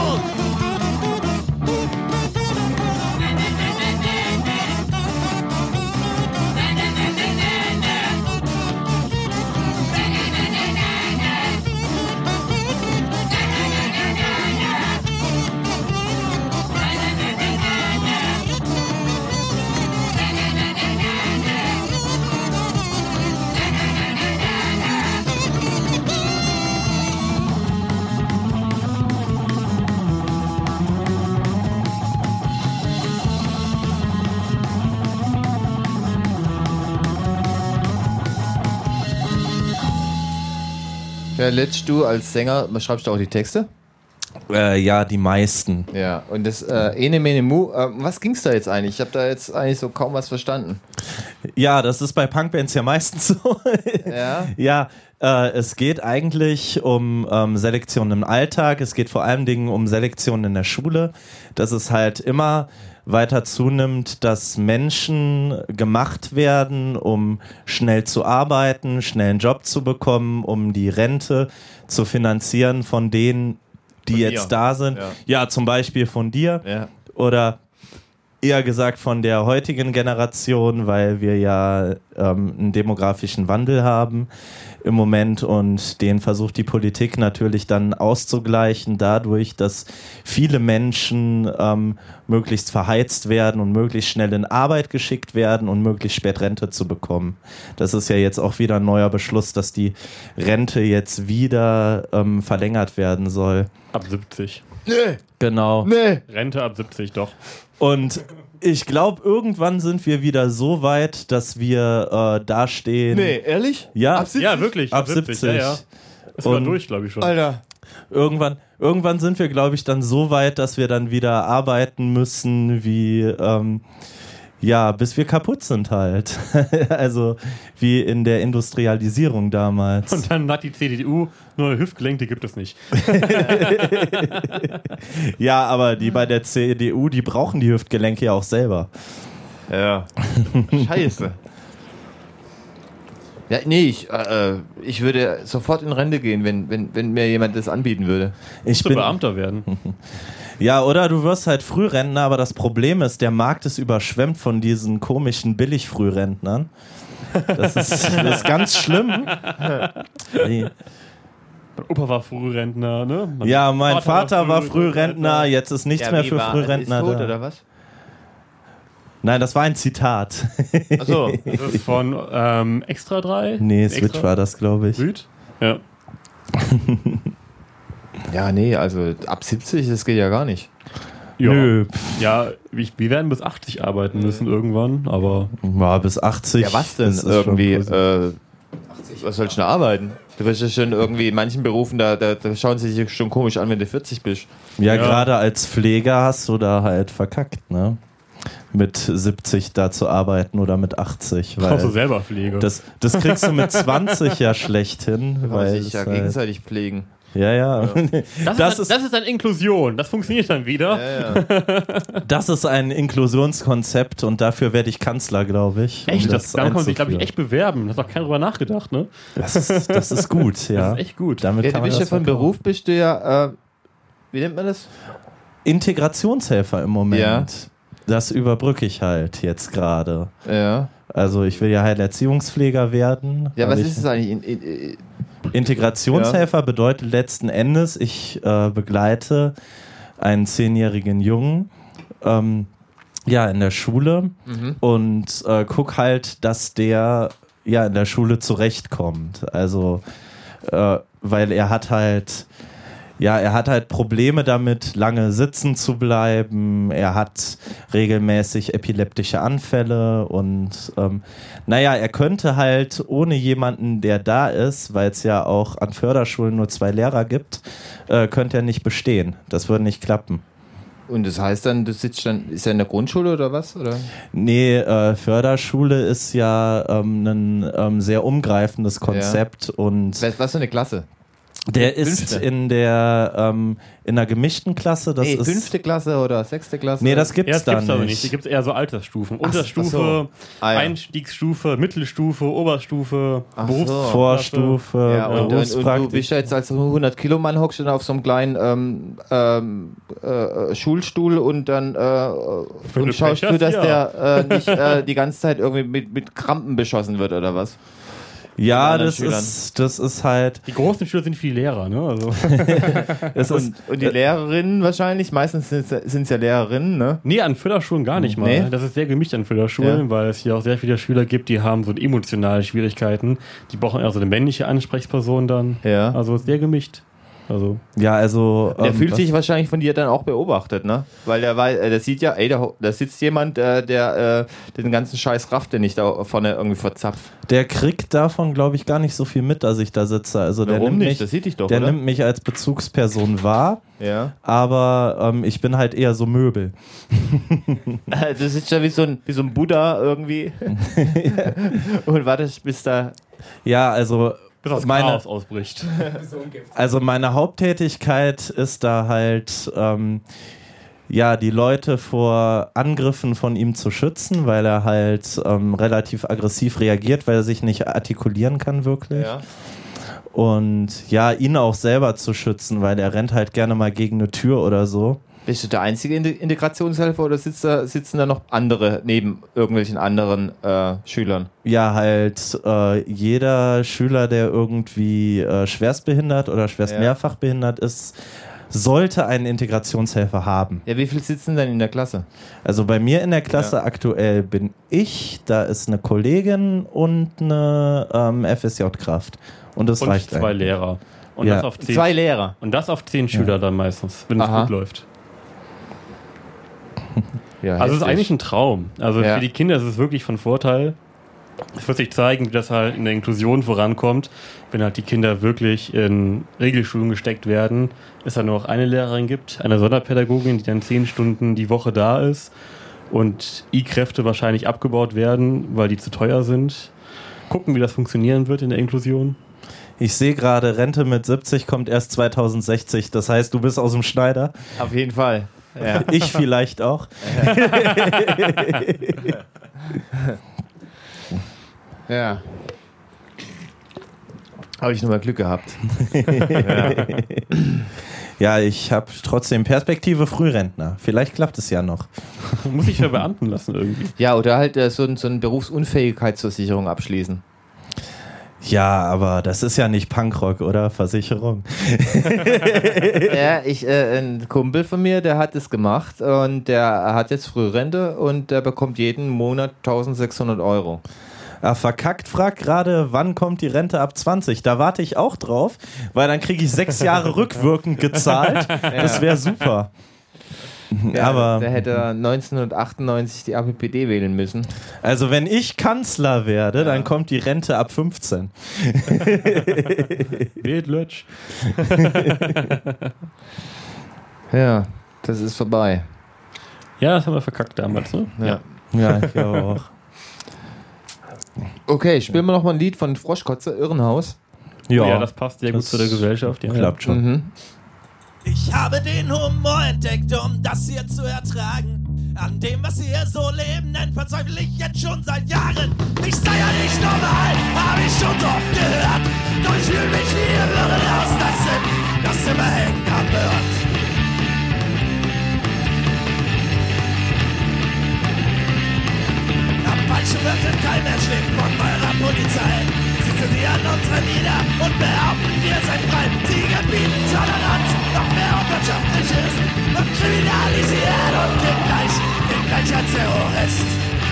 Ja, Letsch, du als Sänger, schreibst du auch die Texte? Äh, ja, die meisten. Ja, und das äh, Ene Mene Mu, äh, was ging's da jetzt eigentlich? Ich habe da jetzt eigentlich so kaum was verstanden. Ja, das ist bei Punkbands ja meistens so. Ja. Ja, äh, es geht eigentlich um ähm, Selektion im Alltag, es geht vor allen Dingen um Selektion in der Schule, dass es halt immer weiter zunimmt, dass Menschen gemacht werden, um schnell zu arbeiten, schnell einen Job zu bekommen, um die Rente zu finanzieren von denen, die Von jetzt dir. da sind. Ja. Ja, zum Beispiel von dir Ja. oder eher gesagt von der heutigen Generation, weil wir ja ähm, einen demografischen Wandel haben im Moment und den versucht die Politik natürlich dann auszugleichen dadurch, dass viele Menschen ähm, möglichst verheizt werden und möglichst schnell in Arbeit geschickt werden und möglichst spät Rente zu bekommen. Das ist ja jetzt auch wieder ein neuer Beschluss, dass die Rente jetzt wieder ähm, verlängert werden soll. Ab siebzig. Nee, Genau. nee. Rente ab siebzig, doch. Und ich glaube, irgendwann sind wir wieder so weit, dass wir äh, dastehen. Nee, ehrlich? Ja, Ab siebzig? Ja, wirklich. ab siebzig. Ja, ja. Ist wieder Und- durch, glaube ich schon. Alter. Irgendwann, irgendwann sind wir, glaube ich, dann so weit, dass wir dann wieder arbeiten müssen, wie, ähm, ja, bis wir kaputt sind halt. Also wie in der Industrialisierung damals. Und dann hat die C D U neue Hüftgelenke, gibt es nicht. Ja, aber die bei der C D U, die brauchen die Hüftgelenke ja auch selber. Ja. Scheiße. Ja, nee, ich, äh, ich würde sofort in Rente gehen, wenn, wenn, wenn mir jemand das anbieten würde. Ich Zu bin, Beamter werden. ja, oder du wirst halt Frührentner, aber das Problem ist, der Markt ist überschwemmt von diesen komischen Billig-Frührentnern. Das ist, das ist ganz schlimm. Die, Mein Opa war Frührentner, ne? Mein ja, mein Vater war Frührentner, jetzt ist nichts Ja, mehr wie für war- Frührentner ist tot, da. oder was? Nein, das war ein Zitat. Achso. Das ist von ähm, Extra drei? Nee, Switch Extra? war das, glaube ich. Süd? Ja. Ja, nee, also ab siebzig, das geht ja gar nicht. Ja. Nö. Ja, wir wir werden bis achtzig arbeiten müssen irgendwann, aber War bis achtzig. Ja, was denn das ist schon irgendwie? gruselig. Äh, was sollst du denn arbeiten? Du wirst ja schon irgendwie in manchen Berufen, da, da, da schauen sie sich schon komisch an, wenn du vierzig bist. Ja, Ja. gerade als Pfleger hast du da halt verkackt, ne? Mit siebzig da zu arbeiten oder mit achtzig. Weil brauchst du selber Pflege. das, das kriegst du mit zwanzig ja schlecht hin. Weil Weil sie sich es ja halt, gegenseitig pflegen. ja, ja. das, das ist, ist- dann, das ist dann Inklusion. Das funktioniert dann wieder. Ja, ja. Das ist ein Inklusionskonzept und dafür werde ich Kanzler, glaube ich. um Echt? Das, da kann man sich, glaube ich, einzuführen. echt bewerben. Da hat doch keiner drüber nachgedacht, ne? Das ist, das ist gut, ja. Das ist echt gut. Damit Ja, kann du man bist ja das von verkaufen. Beruf, bist du ja, äh, wie nennt man das? Integrationshelfer im Moment. Ja. Das überbrücke ich halt jetzt gerade. Ja. Also ich will ja halt Erziehungspfleger werden. Ja, weil was ich, ist es eigentlich? In, in, in, Integrationshelfer bedeutet letzten Endes, ich äh, begleite einen zehnjährigen Jungen ähm, ja, in der Schule Mhm. und äh, guck halt, dass der ja in der Schule zurechtkommt. Also äh, weil er hat halt Ja, er hat halt Probleme damit, lange sitzen zu bleiben. Er hat regelmäßig epileptische Anfälle und ähm, naja, er könnte halt ohne jemanden, der da ist, weil es ja auch an Förderschulen nur zwei Lehrer gibt, äh, könnte er nicht bestehen. Das würde nicht klappen. Und das heißt dann, du sitzt dann, ist er in der Grundschule oder was? Oder? Nee, äh, Förderschule ist ja ähm, ein ähm, sehr umgreifendes Konzept und Was, was für eine Klasse? der ist Fünfte? in der ähm, in einer gemischten Klasse. Das nee, ist fünfte Klasse oder sechste Klasse? Nee, das gibt's Ja, das dann gibt es aber nicht. nicht. Die gibt es eher so Altersstufen. Ach, Unterstufe, ach so. Ah, ja. Einstiegsstufe, Mittelstufe, Oberstufe, Ach Berufs so. Vorstufe, Ja, und, und, und du Berufspraktik. bist ja jetzt als hundert Kilo Mann, hockst du dann auf so einem kleinen ähm, ähm, äh, Schulstuhl und dann äh, du und schaust Pech du, dass hast, ja. der äh, nicht äh, die ganze Zeit irgendwie mit, mit Krampen beschossen wird oder was? Ja, anderen das Schülern. ist, das ist halt. Die großen Schüler sind viel Lehrer, ne? Also. Es ist, Und, und die Lehrerinnen wahrscheinlich, meistens sind es ja Lehrerinnen, ne? Nee, an Förderschulen gar nicht mal. Nee? Das ist sehr gemischt an Förderschulen, Ja. weil es hier auch sehr viele Schüler gibt, die haben so emotionale Schwierigkeiten. Die brauchen eher so eine männliche Ansprechperson dann. Ja. Also es ist sehr gemischt. Also ja, also. Der ähm, fühlt was- sich wahrscheinlich von dir dann auch beobachtet, ne? Weil der weiß, äh, der sieht ja, ey, da, ho- da sitzt jemand, äh, der äh, den ganzen Scheiß rafft, den ich da vorne irgendwie verzapf. Der kriegt davon, glaube ich, gar nicht so viel mit, dass ich da sitze. Also der Warum nimmt nicht? mich, Das sieht dich doch, der oder? nimmt mich als Bezugsperson wahr, Ja. aber ähm, ich bin halt eher so Möbel. Du sitzt ja wie so ein, wie so ein Buddha irgendwie und wartest, bis da. Ja, also. bis das Meine- Chaos ausbricht. Also meine Haupttätigkeit ist da halt, ähm, ja, die Leute vor Angriffen von ihm zu schützen, weil er halt ähm, relativ aggressiv reagiert, weil er sich nicht artikulieren kann wirklich. Ja. Und ja, ihn auch selber zu schützen, weil er rennt halt gerne mal gegen eine Tür oder so. Bist du der einzige Inte- Integrationshelfer oder sitzt da, sitzen da noch andere neben irgendwelchen anderen äh, Schülern? Ja, halt äh, jeder Schüler, der irgendwie äh, schwerstbehindert oder schwerst Ja. mehrfach behindert ist, sollte einen Integrationshelfer haben. Ja, wie viel sitzen denn in der Klasse? Also bei mir in der Klasse Ja. aktuell bin ich, da ist eine Kollegin und eine ähm, F S J-Kraft. Und das Und reicht zwei eigentlich. Lehrer. Und, Ja. das auf zehn, Zwei Lehrer. und das auf zehn Schüler dann meistens, wenn es Aha. gut läuft. Ja, Also es ist heftig. eigentlich ein Traum. Also Ja. für die Kinder ist es wirklich von Vorteil. Es wird sich zeigen, wie das halt in der Inklusion vorankommt, wenn halt die Kinder wirklich in Regelschulen gesteckt werden, es dann nur noch eine Lehrerin gibt, eine Sonderpädagogin, die dann zehn Stunden die Woche da ist und I-Kräfte wahrscheinlich abgebaut werden, weil die zu teuer sind. Gucken, wie das funktionieren wird in der Inklusion. Ich sehe gerade, Rente mit siebzig kommt erst zweitausendsechzig. Das heißt, du bist aus dem Schneider. Auf jeden Fall. Ja. Ich vielleicht auch. Ja. Habe ich nur mal Glück gehabt. Ja, ich habe trotzdem Perspektive Frührentner. Vielleicht klappt es ja noch. Muss ich verbeamten lassen irgendwie. Ja, oder halt äh, so, ein- so eine Berufsunfähigkeitsversicherung abschließen. Ja, aber das ist ja nicht Punkrock, oder? Versicherung. Ja, ich, äh, ein Kumpel von mir, der hat es gemacht und der hat jetzt Frührente und der bekommt jeden Monat eintausendsechshundert Euro. Ah, verkackt fragt gerade, wann kommt die Rente ab zwanzig? Da warte ich auch drauf, weil dann kriege ich sechs Jahre rückwirkend gezahlt. Das wäre super. Ja, aber der hätte neunzehnhundertachtundneunzig die A P P D wählen müssen. Also wenn ich Kanzler werde, ja. dann kommt die Rente ab fünfzehn. Wählt Lötsch. Ja, das ist vorbei. Ja, das haben wir verkackt damals, ne? Ja, ja ich glaube auch. Okay, spielen wir noch mal ein Lied von Froschkotze, Irrenhaus. Ja, ja, das passt sehr gut das zu der Gesellschaft. Ja. Klappt schon. Mhm. Ich habe den Humor entdeckt, um das hier zu ertragen. An dem, was Sie hier so leben, nennt verzweifle ich jetzt schon seit Jahren. Ich sei ja nicht normal, habe ich schon so oft gehört. Doch ich fühle mich wie ihr Würden aus das Sinn, das immer hängen am Bird. Hab falsche Wörter, kein Mensch lebt von eurer Polizei. Sitzen Sie an unsere Lieder und behaupten, wir seid frei. Sie gebieten Toleranz, noch mehr unwirtschaftliches und kriminalisiert und geht gleich, geht gleich als Terrorist.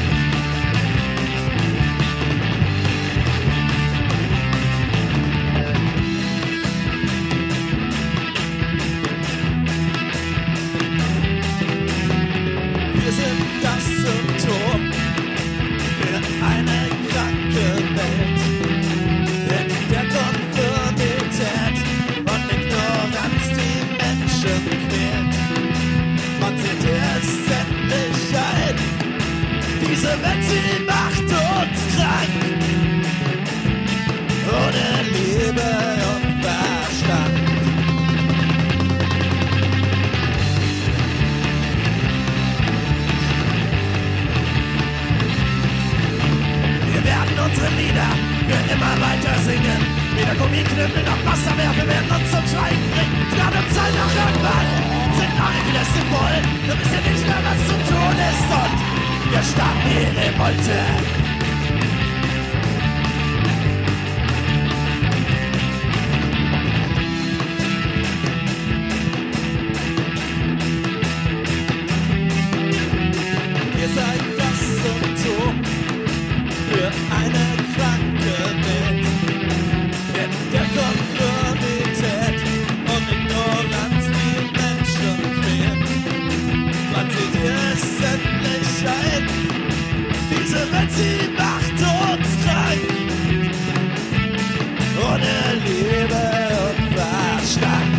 Wir sind das Symptom für eine kranke Welt. Der Konformität und Ignoranz die Menschen quält. Man sieht es endlich ein. Diese Welt, sie macht uns krank. Ohne Liebe und Verstand. Wir werden unsere Lieder für immer weiter singen. Weder Gummiknüppel noch Wasserwerfer werden uns zum Schweigen bringen. Statt uns halt noch irgendwann sind eure Gläser voll. Wir wissen nicht mehr, was zu tun ist und wir starten die Revolte. Ihr seid das Symptom für eine kranke Welt. Der Konformität und Ignoranz die Menschen quält. Man sieht es endlich ein. Diese Welt, sie macht uns krank. Ohne Liebe und Verstand.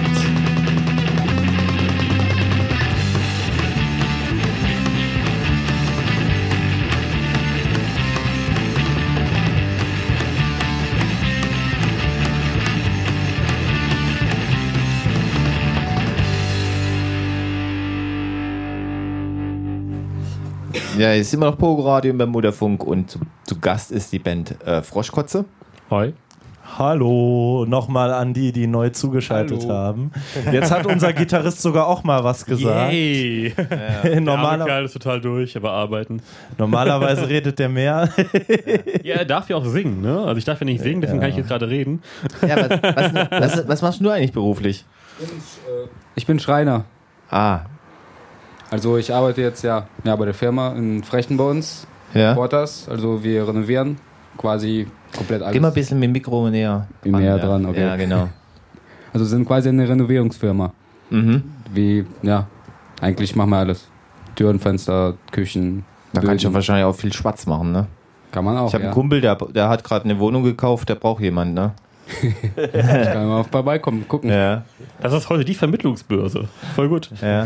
Ja, jetzt sind wir noch Pogo-Radio beim Mutterfunk und zu, zu Gast ist die Band äh, Froschkotze. Hi. Hallo, nochmal an die, die neu zugeschaltet Hallo. haben. Jetzt hat unser Gitarrist sogar auch mal was gesagt. Yay. Der Normaler- arme Kerl ist total durch, aber arbeiten. Normalerweise redet der mehr. Ja, er darf ja auch singen, ne? Also ich darf ja nicht singen, deswegen Ja. kann ich jetzt gerade reden. Ja, was, was, was, was machst du eigentlich beruflich? Ich bin Schreiner. Ah, Also ich arbeite jetzt ja, ja bei der Firma in Frechen bei uns. ja. Porters. Also wir renovieren quasi komplett alles. Geh mal ein bisschen mit dem Mikro näher. Bin näher ja. dran, okay. Ja, genau. Also wir sind quasi eine Renovierungsfirma. Mhm. Wie, ja, eigentlich machen wir alles. Türen, Fenster, Küchen. Da kann ich ja Böden. wahrscheinlich auch viel Schwatz machen, ne? Kann man auch, Ich habe ja. einen Kumpel, der, der hat gerade eine Wohnung gekauft, der braucht jemanden, ne? Ich kann mal vorbeikommen, gucken. Ja. Das ist heute die Vermittlungsbörse. Voll gut. Ja.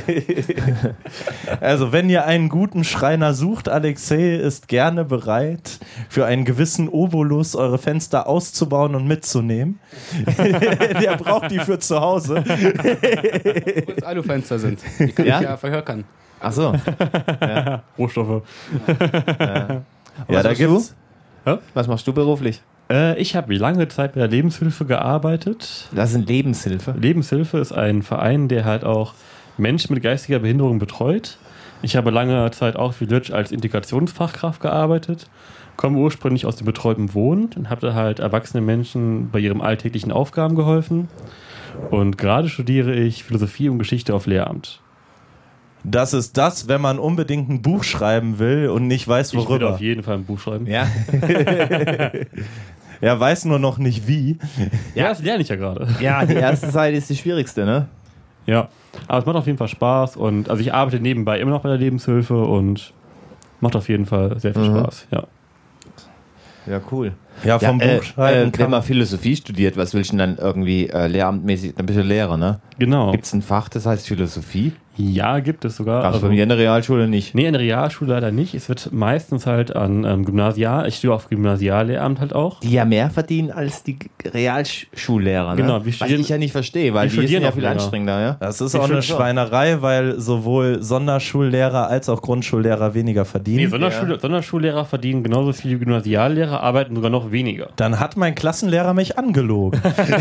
Also, wenn ihr einen guten Schreiner sucht, Alexei ist gerne bereit, für einen gewissen Obolus eure Fenster auszubauen und mitzunehmen. Der braucht die für zu Hause. Wo jetzt Alufenster sind. Die kann Ja? ich ja verhökern. Ach so. Rohstoffe. Ja, Ja, da machst gibt's. du? Was machst du beruflich? Äh, ich habe lange Zeit bei der Lebenshilfe gearbeitet. Das sind Lebenshilfe. Lebenshilfe ist ein Verein, der halt auch Menschen mit geistiger Behinderung betreut. Ich habe lange Zeit auch wie Lötsch als Integrationsfachkraft gearbeitet. komme ursprünglich aus dem betreuten Wohnen und habe da halt erwachsene Menschen bei ihren alltäglichen Aufgaben geholfen. Und gerade studiere ich Philosophie und Geschichte auf Lehramt. Das ist das, wenn man unbedingt ein Buch schreiben will und nicht weiß, worüber. Ich will auf jeden Fall ein Buch schreiben. Ja. Er weiß nur noch nicht wie. Ja, das lerne ich ja gerade. Ja, die erste Seite ist die schwierigste, ne? Ja, aber es macht auf jeden Fall Spaß und also ich arbeite nebenbei immer noch bei der Lebenshilfe und macht auf jeden Fall sehr viel Mhm. Spaß, ja. Ja, cool. Ja, vom ja, äh, Buchschreiben äh, wenn man Philosophie studiert, was willst du denn dann irgendwie äh, lehramtmäßig, dann bist du Lehrer, ne? Genau. Gibt es ein Fach, das heißt Philosophie? Ja, gibt es sogar. Gab es Also, bei mir in der Realschule nicht. nee, in der Realschule leider nicht. Es wird meistens halt an ähm, Gymnasial, ich studiere auf Gymnasiallehramt halt auch. Die ja mehr verdienen als die Realschullehrer, ne? Genau, wir was studieren- ich ja nicht verstehe, weil wir die sind studieren ja auch viel länger. anstrengender, ja? Das ist Ich auch eine finde schon. Schweinerei, weil sowohl Sonderschullehrer als auch Grundschullehrer weniger verdienen. Nee, Sonderschule, Sonderschullehrer verdienen genauso viel wie Gymnasiallehrer, arbeiten sogar noch weniger. Dann hat mein Klassenlehrer mich angelogen.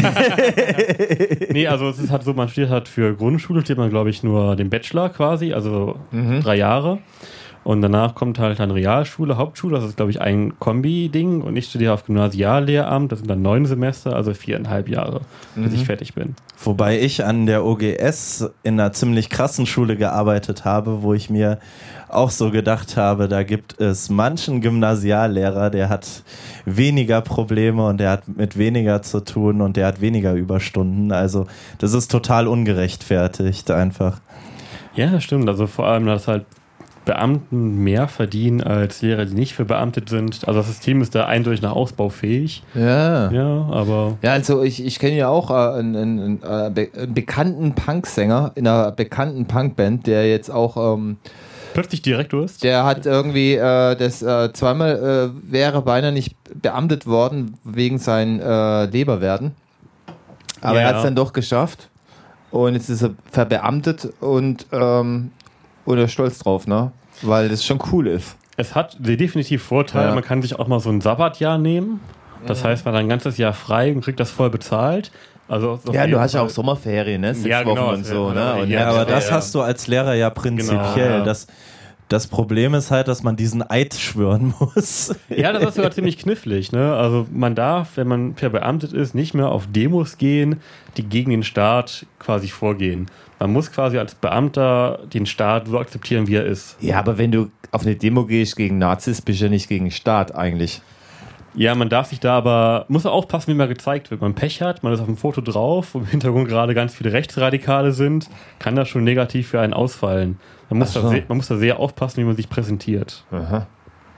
Nee, also es ist halt so, man studiert halt für Grundschule, studiert man glaube ich nur den Bachelor quasi, also drei Jahre. Und danach kommt halt dann Realschule, Hauptschule, das ist glaube ich ein Kombi-Ding. Und ich studiere auf Gymnasiallehramt, das sind dann neun Semester, also viereinhalb Jahre, bis ich fertig bin. Wobei ich an der O G S in einer ziemlich krassen Schule gearbeitet habe, wo ich mir auch so gedacht habe, da gibt es manchen Gymnasiallehrer, der hat weniger Probleme und der hat mit weniger zu tun und der hat weniger Überstunden. Also das ist total ungerechtfertigt einfach. Ja, das stimmt. Also vor allem, dass halt Beamten mehr verdienen als Lehrer, die nicht verbeamtet sind. Also das System ist da eindeutig nach Ausbau fähig. Ja. Ja, aber Ja, also ich, ich kenne ja auch äh, einen, einen, äh, be einen bekannten Punksänger in einer bekannten Punkband, der jetzt auch, ähm, plötzlich Direktor ist. der hat irgendwie äh, das äh, zweimal äh, wäre beinahe nicht beamtet worden wegen seinen äh, Leberwerden. Aber Ja. er hat es dann doch geschafft und jetzt ist er verbeamtet und, ähm, und er ist stolz drauf, ne? Weil das schon cool ist. Es hat definitiv Vorteile. Ja. Man kann sich auch mal so ein Sabbatjahr nehmen. Das heißt, man hat ein ganzes Jahr frei und kriegt das voll bezahlt. Also auf Ja, jeden du hast ja Fall- auch Sommerferien, ne? Sechs Ja, genau, Wochen und das so, wär- ne? Und ja, Ja, aber ja, das ja. hast du als Lehrer ja prinzipiell. Genau, ja. Das, das Problem ist halt, dass man diesen Eid schwören muss. Ja, das ist sogar ziemlich knifflig. Ne? Also man darf, wenn man verbeamtet ist, nicht mehr auf Demos gehen, die gegen den Staat quasi vorgehen. Man muss quasi als Beamter den Staat so akzeptieren, wie er ist. Ja, aber wenn du auf eine Demo gehst gegen Nazis, bist du ja nicht gegen den Staat eigentlich. Ja, man darf sich da aber, muss auch aufpassen, wie man gezeigt wird. Man Pech hat, man ist auf dem Foto drauf, wo im Hintergrund gerade ganz viele Rechtsradikale sind, kann das schon negativ für einen ausfallen. Man muss, Ach so. da, sehr, man muss da sehr aufpassen, wie man sich präsentiert. Aha.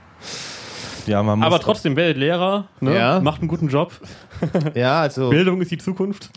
Ja, man muss Aber trotzdem, werdet Lehrer, ne? Ja. Macht einen guten Job. Ja, also. Bildung ist die Zukunft.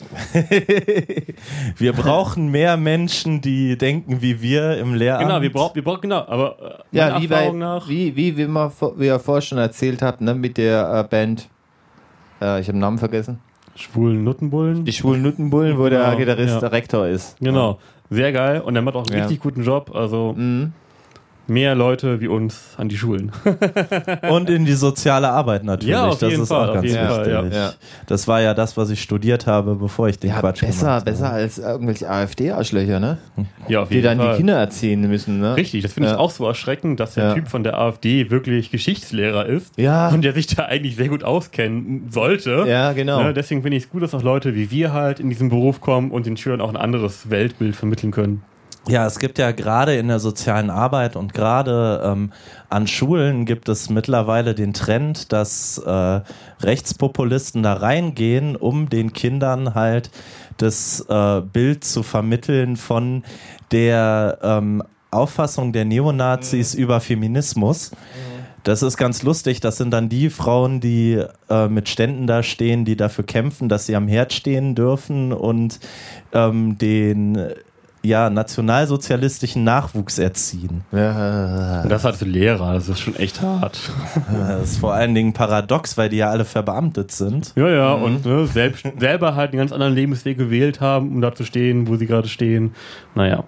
Wir brauchen mehr Menschen, die denken wie wir im Lehramt. Genau, wir brauchen, wir brauchen, genau, aber äh, Ja, meiner wie, bei, Erfahrung nach, wie, wie, wie, wir, vor- wie ihr vorher schon erzählt habt, ne, mit der äh, Band. Äh, ich habe den Namen vergessen. schwulen Nuttenbullen. Die schwulen Nuttenbullen, wo der Genau, Gitarrist ja. der Rektor ist. Genau, sehr geil und er macht auch einen Ja. richtig guten Job. Also Mhm. mehr Leute wie uns an die Schulen. Und in die soziale Arbeit natürlich. Ja, auf das jeden ist Fall, auch auf ganz jeden wichtig. Fall, ja. Ja. Das war ja das, was ich studiert habe, bevor ich den Ja, Quatsch besser, gemacht habe. besser als irgendwelche AfD-Arschlöcher, ne? Ja, auf Die jeden dann Fall. die Kinder erziehen müssen, ne? Richtig, das finde Ja. ich auch so erschreckend, dass der Ja. Typ von der AfD wirklich Geschichtslehrer ist Ja. und der sich da eigentlich sehr gut auskennen sollte. Ja, genau. Ne, deswegen finde ich es gut, dass auch Leute wie wir halt in diesen Beruf kommen und den Schülern auch ein anderes Weltbild vermitteln können. Ja, es gibt ja gerade in der sozialen Arbeit und gerade ähm, an Schulen gibt es mittlerweile den Trend, dass äh, Rechtspopulisten da reingehen, um den Kindern halt das äh, Bild zu vermitteln von der ähm, Auffassung der Neonazis Mhm. über Feminismus. Das ist ganz lustig. Das sind dann die Frauen, die äh, mit Ständen da stehen, die dafür kämpfen, dass sie am Herd stehen dürfen und ähm, den ja, nationalsozialistischen Nachwuchs erziehen. Ja. Und das als Lehrer, das ist schon echt hart. Das ist vor allen Dingen paradox, weil die ja alle verbeamtet sind. Ja, ja, und ne, selbst, selber halt einen ganz anderen Lebensweg gewählt haben, um da zu stehen, wo sie gerade stehen. Naja.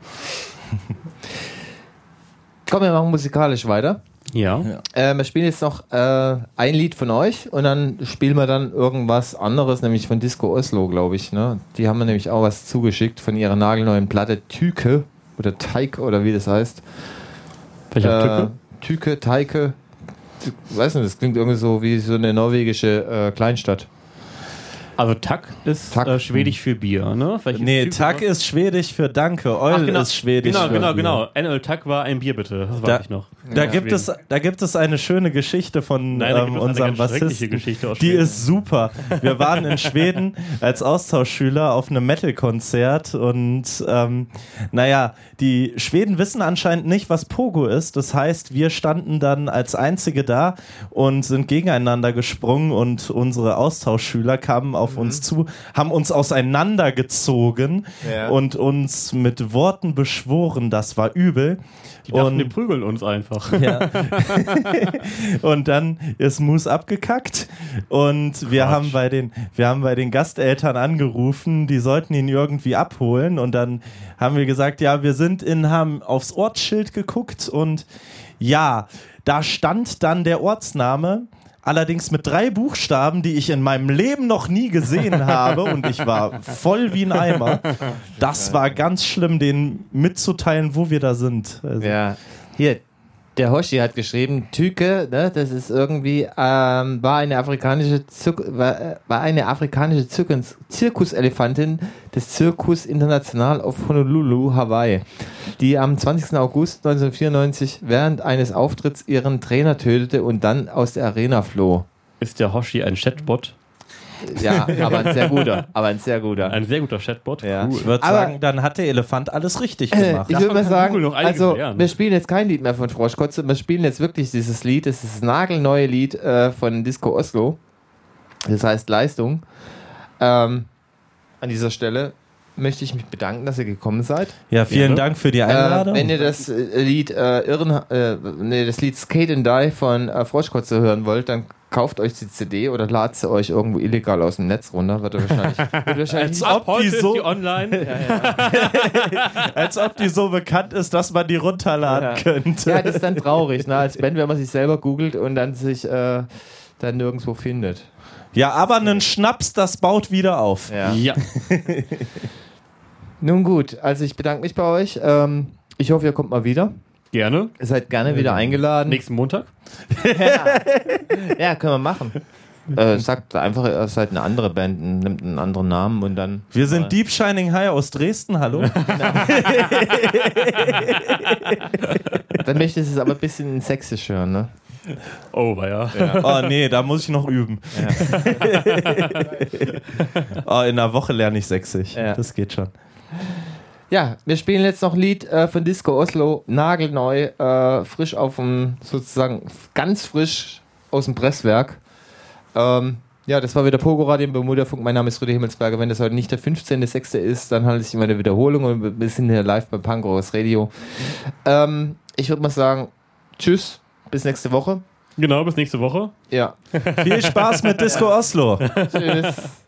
Komm, wir machen musikalisch weiter. Ja. Äh, wir spielen jetzt noch äh, ein Lied von euch und dann spielen wir dann irgendwas anderes, nämlich von Disco Oslo, glaube ich. Ne? Die haben mir nämlich auch was zugeschickt von ihrer nagelneuen Platte Tüke oder Teike oder wie das heißt. Welcher Äh, Tücke? Tüke, Teike. weiß nicht, das klingt irgendwie so wie so eine norwegische äh, Kleinstadt. Also Tack ist Tack. Äh, schwedisch für Bier, ne? Welches Nee, Typ Tack war? ist schwedisch für Danke. Eul Ach, genau. ist schwedisch Genau, für genau, Bier. genau. N L Tack war ein Bier, bitte. Das Da, weiß ich noch. da, Ja. gibt es, da gibt es eine schöne Geschichte von Nein, da ähm, gibt es eine unserem ganz schreckliche Bassisten. Geschichte aus Die Schweden. ist super. Wir waren in Schweden als Austauschschüler auf einem Metal-Konzert und ähm, naja, die Schweden wissen anscheinend nicht, was Pogo ist. Das heißt, wir standen dann als Einzige da und sind gegeneinander gesprungen und unsere Austauschschüler kamen auf uns zu, haben uns auseinandergezogen Ja. und uns mit Worten beschworen, das war übel. Die dachten, Und- die prügeln uns einfach. Ja. Und dann ist Moose abgekackt und wir haben bei den wir haben bei den Gasteltern angerufen, die sollten ihn irgendwie abholen und dann haben wir gesagt, ja, wir sind in haben aufs Ortsschild geguckt und ja, da stand dann der Ortsname. Allerdings mit drei Buchstaben, die ich in meinem Leben noch nie gesehen habe und ich war voll wie ein Eimer. Das war ganz schlimm, denen mitzuteilen, wo wir da sind. Also, Ja, hier, der Hoshi hat geschrieben, Tüke, ne, das ist irgendwie, ähm, war eine afrikanische, Zirk war, äh, war eine afrikanische Zirkus Zirkuselefantin des Zirkus International auf Honolulu, Hawaii, die am zwanzigsten August neunzehnhundertvierundneunzig während eines Auftritts ihren Trainer tötete und dann aus der Arena floh. Ist der Hoshi ein Chatbot? Ja, aber ein sehr guter, aber ein sehr guter. Ein sehr guter Chatbot. Ja. Ich würde Aber- sagen, dann hat der Elefant alles richtig gemacht. Ich würde mal kann sagen, Google noch einiges also lernen. wir spielen jetzt kein Lied mehr von Froschkotze, wir spielen jetzt wirklich dieses Lied, das ist das nagelneue Lied äh, von Disco Oslo, das heißt Leistung. Ähm, an dieser Stelle möchte ich mich bedanken, dass ihr gekommen seid. Ja, vielen Gerne. Dank für die Äh, Einladung. wenn ihr das äh, Lied äh, Irren, äh, nee, das Lied Skate and Die von äh, Froschkotze hören wollt, dann kauft euch die C D oder ladet sie euch irgendwo illegal aus dem Netz runter. Wird wahrscheinlich, wird wahrscheinlich Als ob Heute die ist so- die online. Als ob die so bekannt ist, dass man die runterladen Ja. könnte. Ja, das ist dann traurig, ne? Als Band, wenn man sich selber googelt und dann sich äh, dann nirgendwo findet. Ja, aber einen Schnaps, das baut wieder auf. Ja. Ja. Nun gut, also ich bedanke mich bei euch. Ähm, ich hoffe, ihr kommt mal wieder. Gerne. Ihr seid gerne wieder eingeladen. Nächsten Montag. Ja, können wir machen. Äh, sagt einfach, ihr seid eine andere Band, nimmt einen anderen Namen und dann. Wir sind Deep Shining High aus Dresden, hallo? Dann möchte ich es aber ein bisschen sächsisch hören, ne? Oh, war ja. Oh nee, da muss ich noch üben. Oh, in einer Woche lerne ich Sächsisch. Ja. Das geht schon. Ja, wir spielen jetzt noch ein Lied äh, von Disco Oslo, nagelneu, äh, frisch auf dem, sozusagen ganz frisch aus dem Presswerk. Ähm, ja, das war wieder Pogo Radio im Bermuda-Funk. Mein Name ist Rudi Himmelsberger. Wenn das heute nicht der fünfzehnte sechste ist, dann handelt es sich um eine Wiederholung und wir sind hier live bei Punkrockers Radio. Ähm, ich würde mal sagen, tschüss, bis nächste Woche. Genau, bis nächste Woche. Ja, Viel Spaß mit Disco Oslo. tschüss.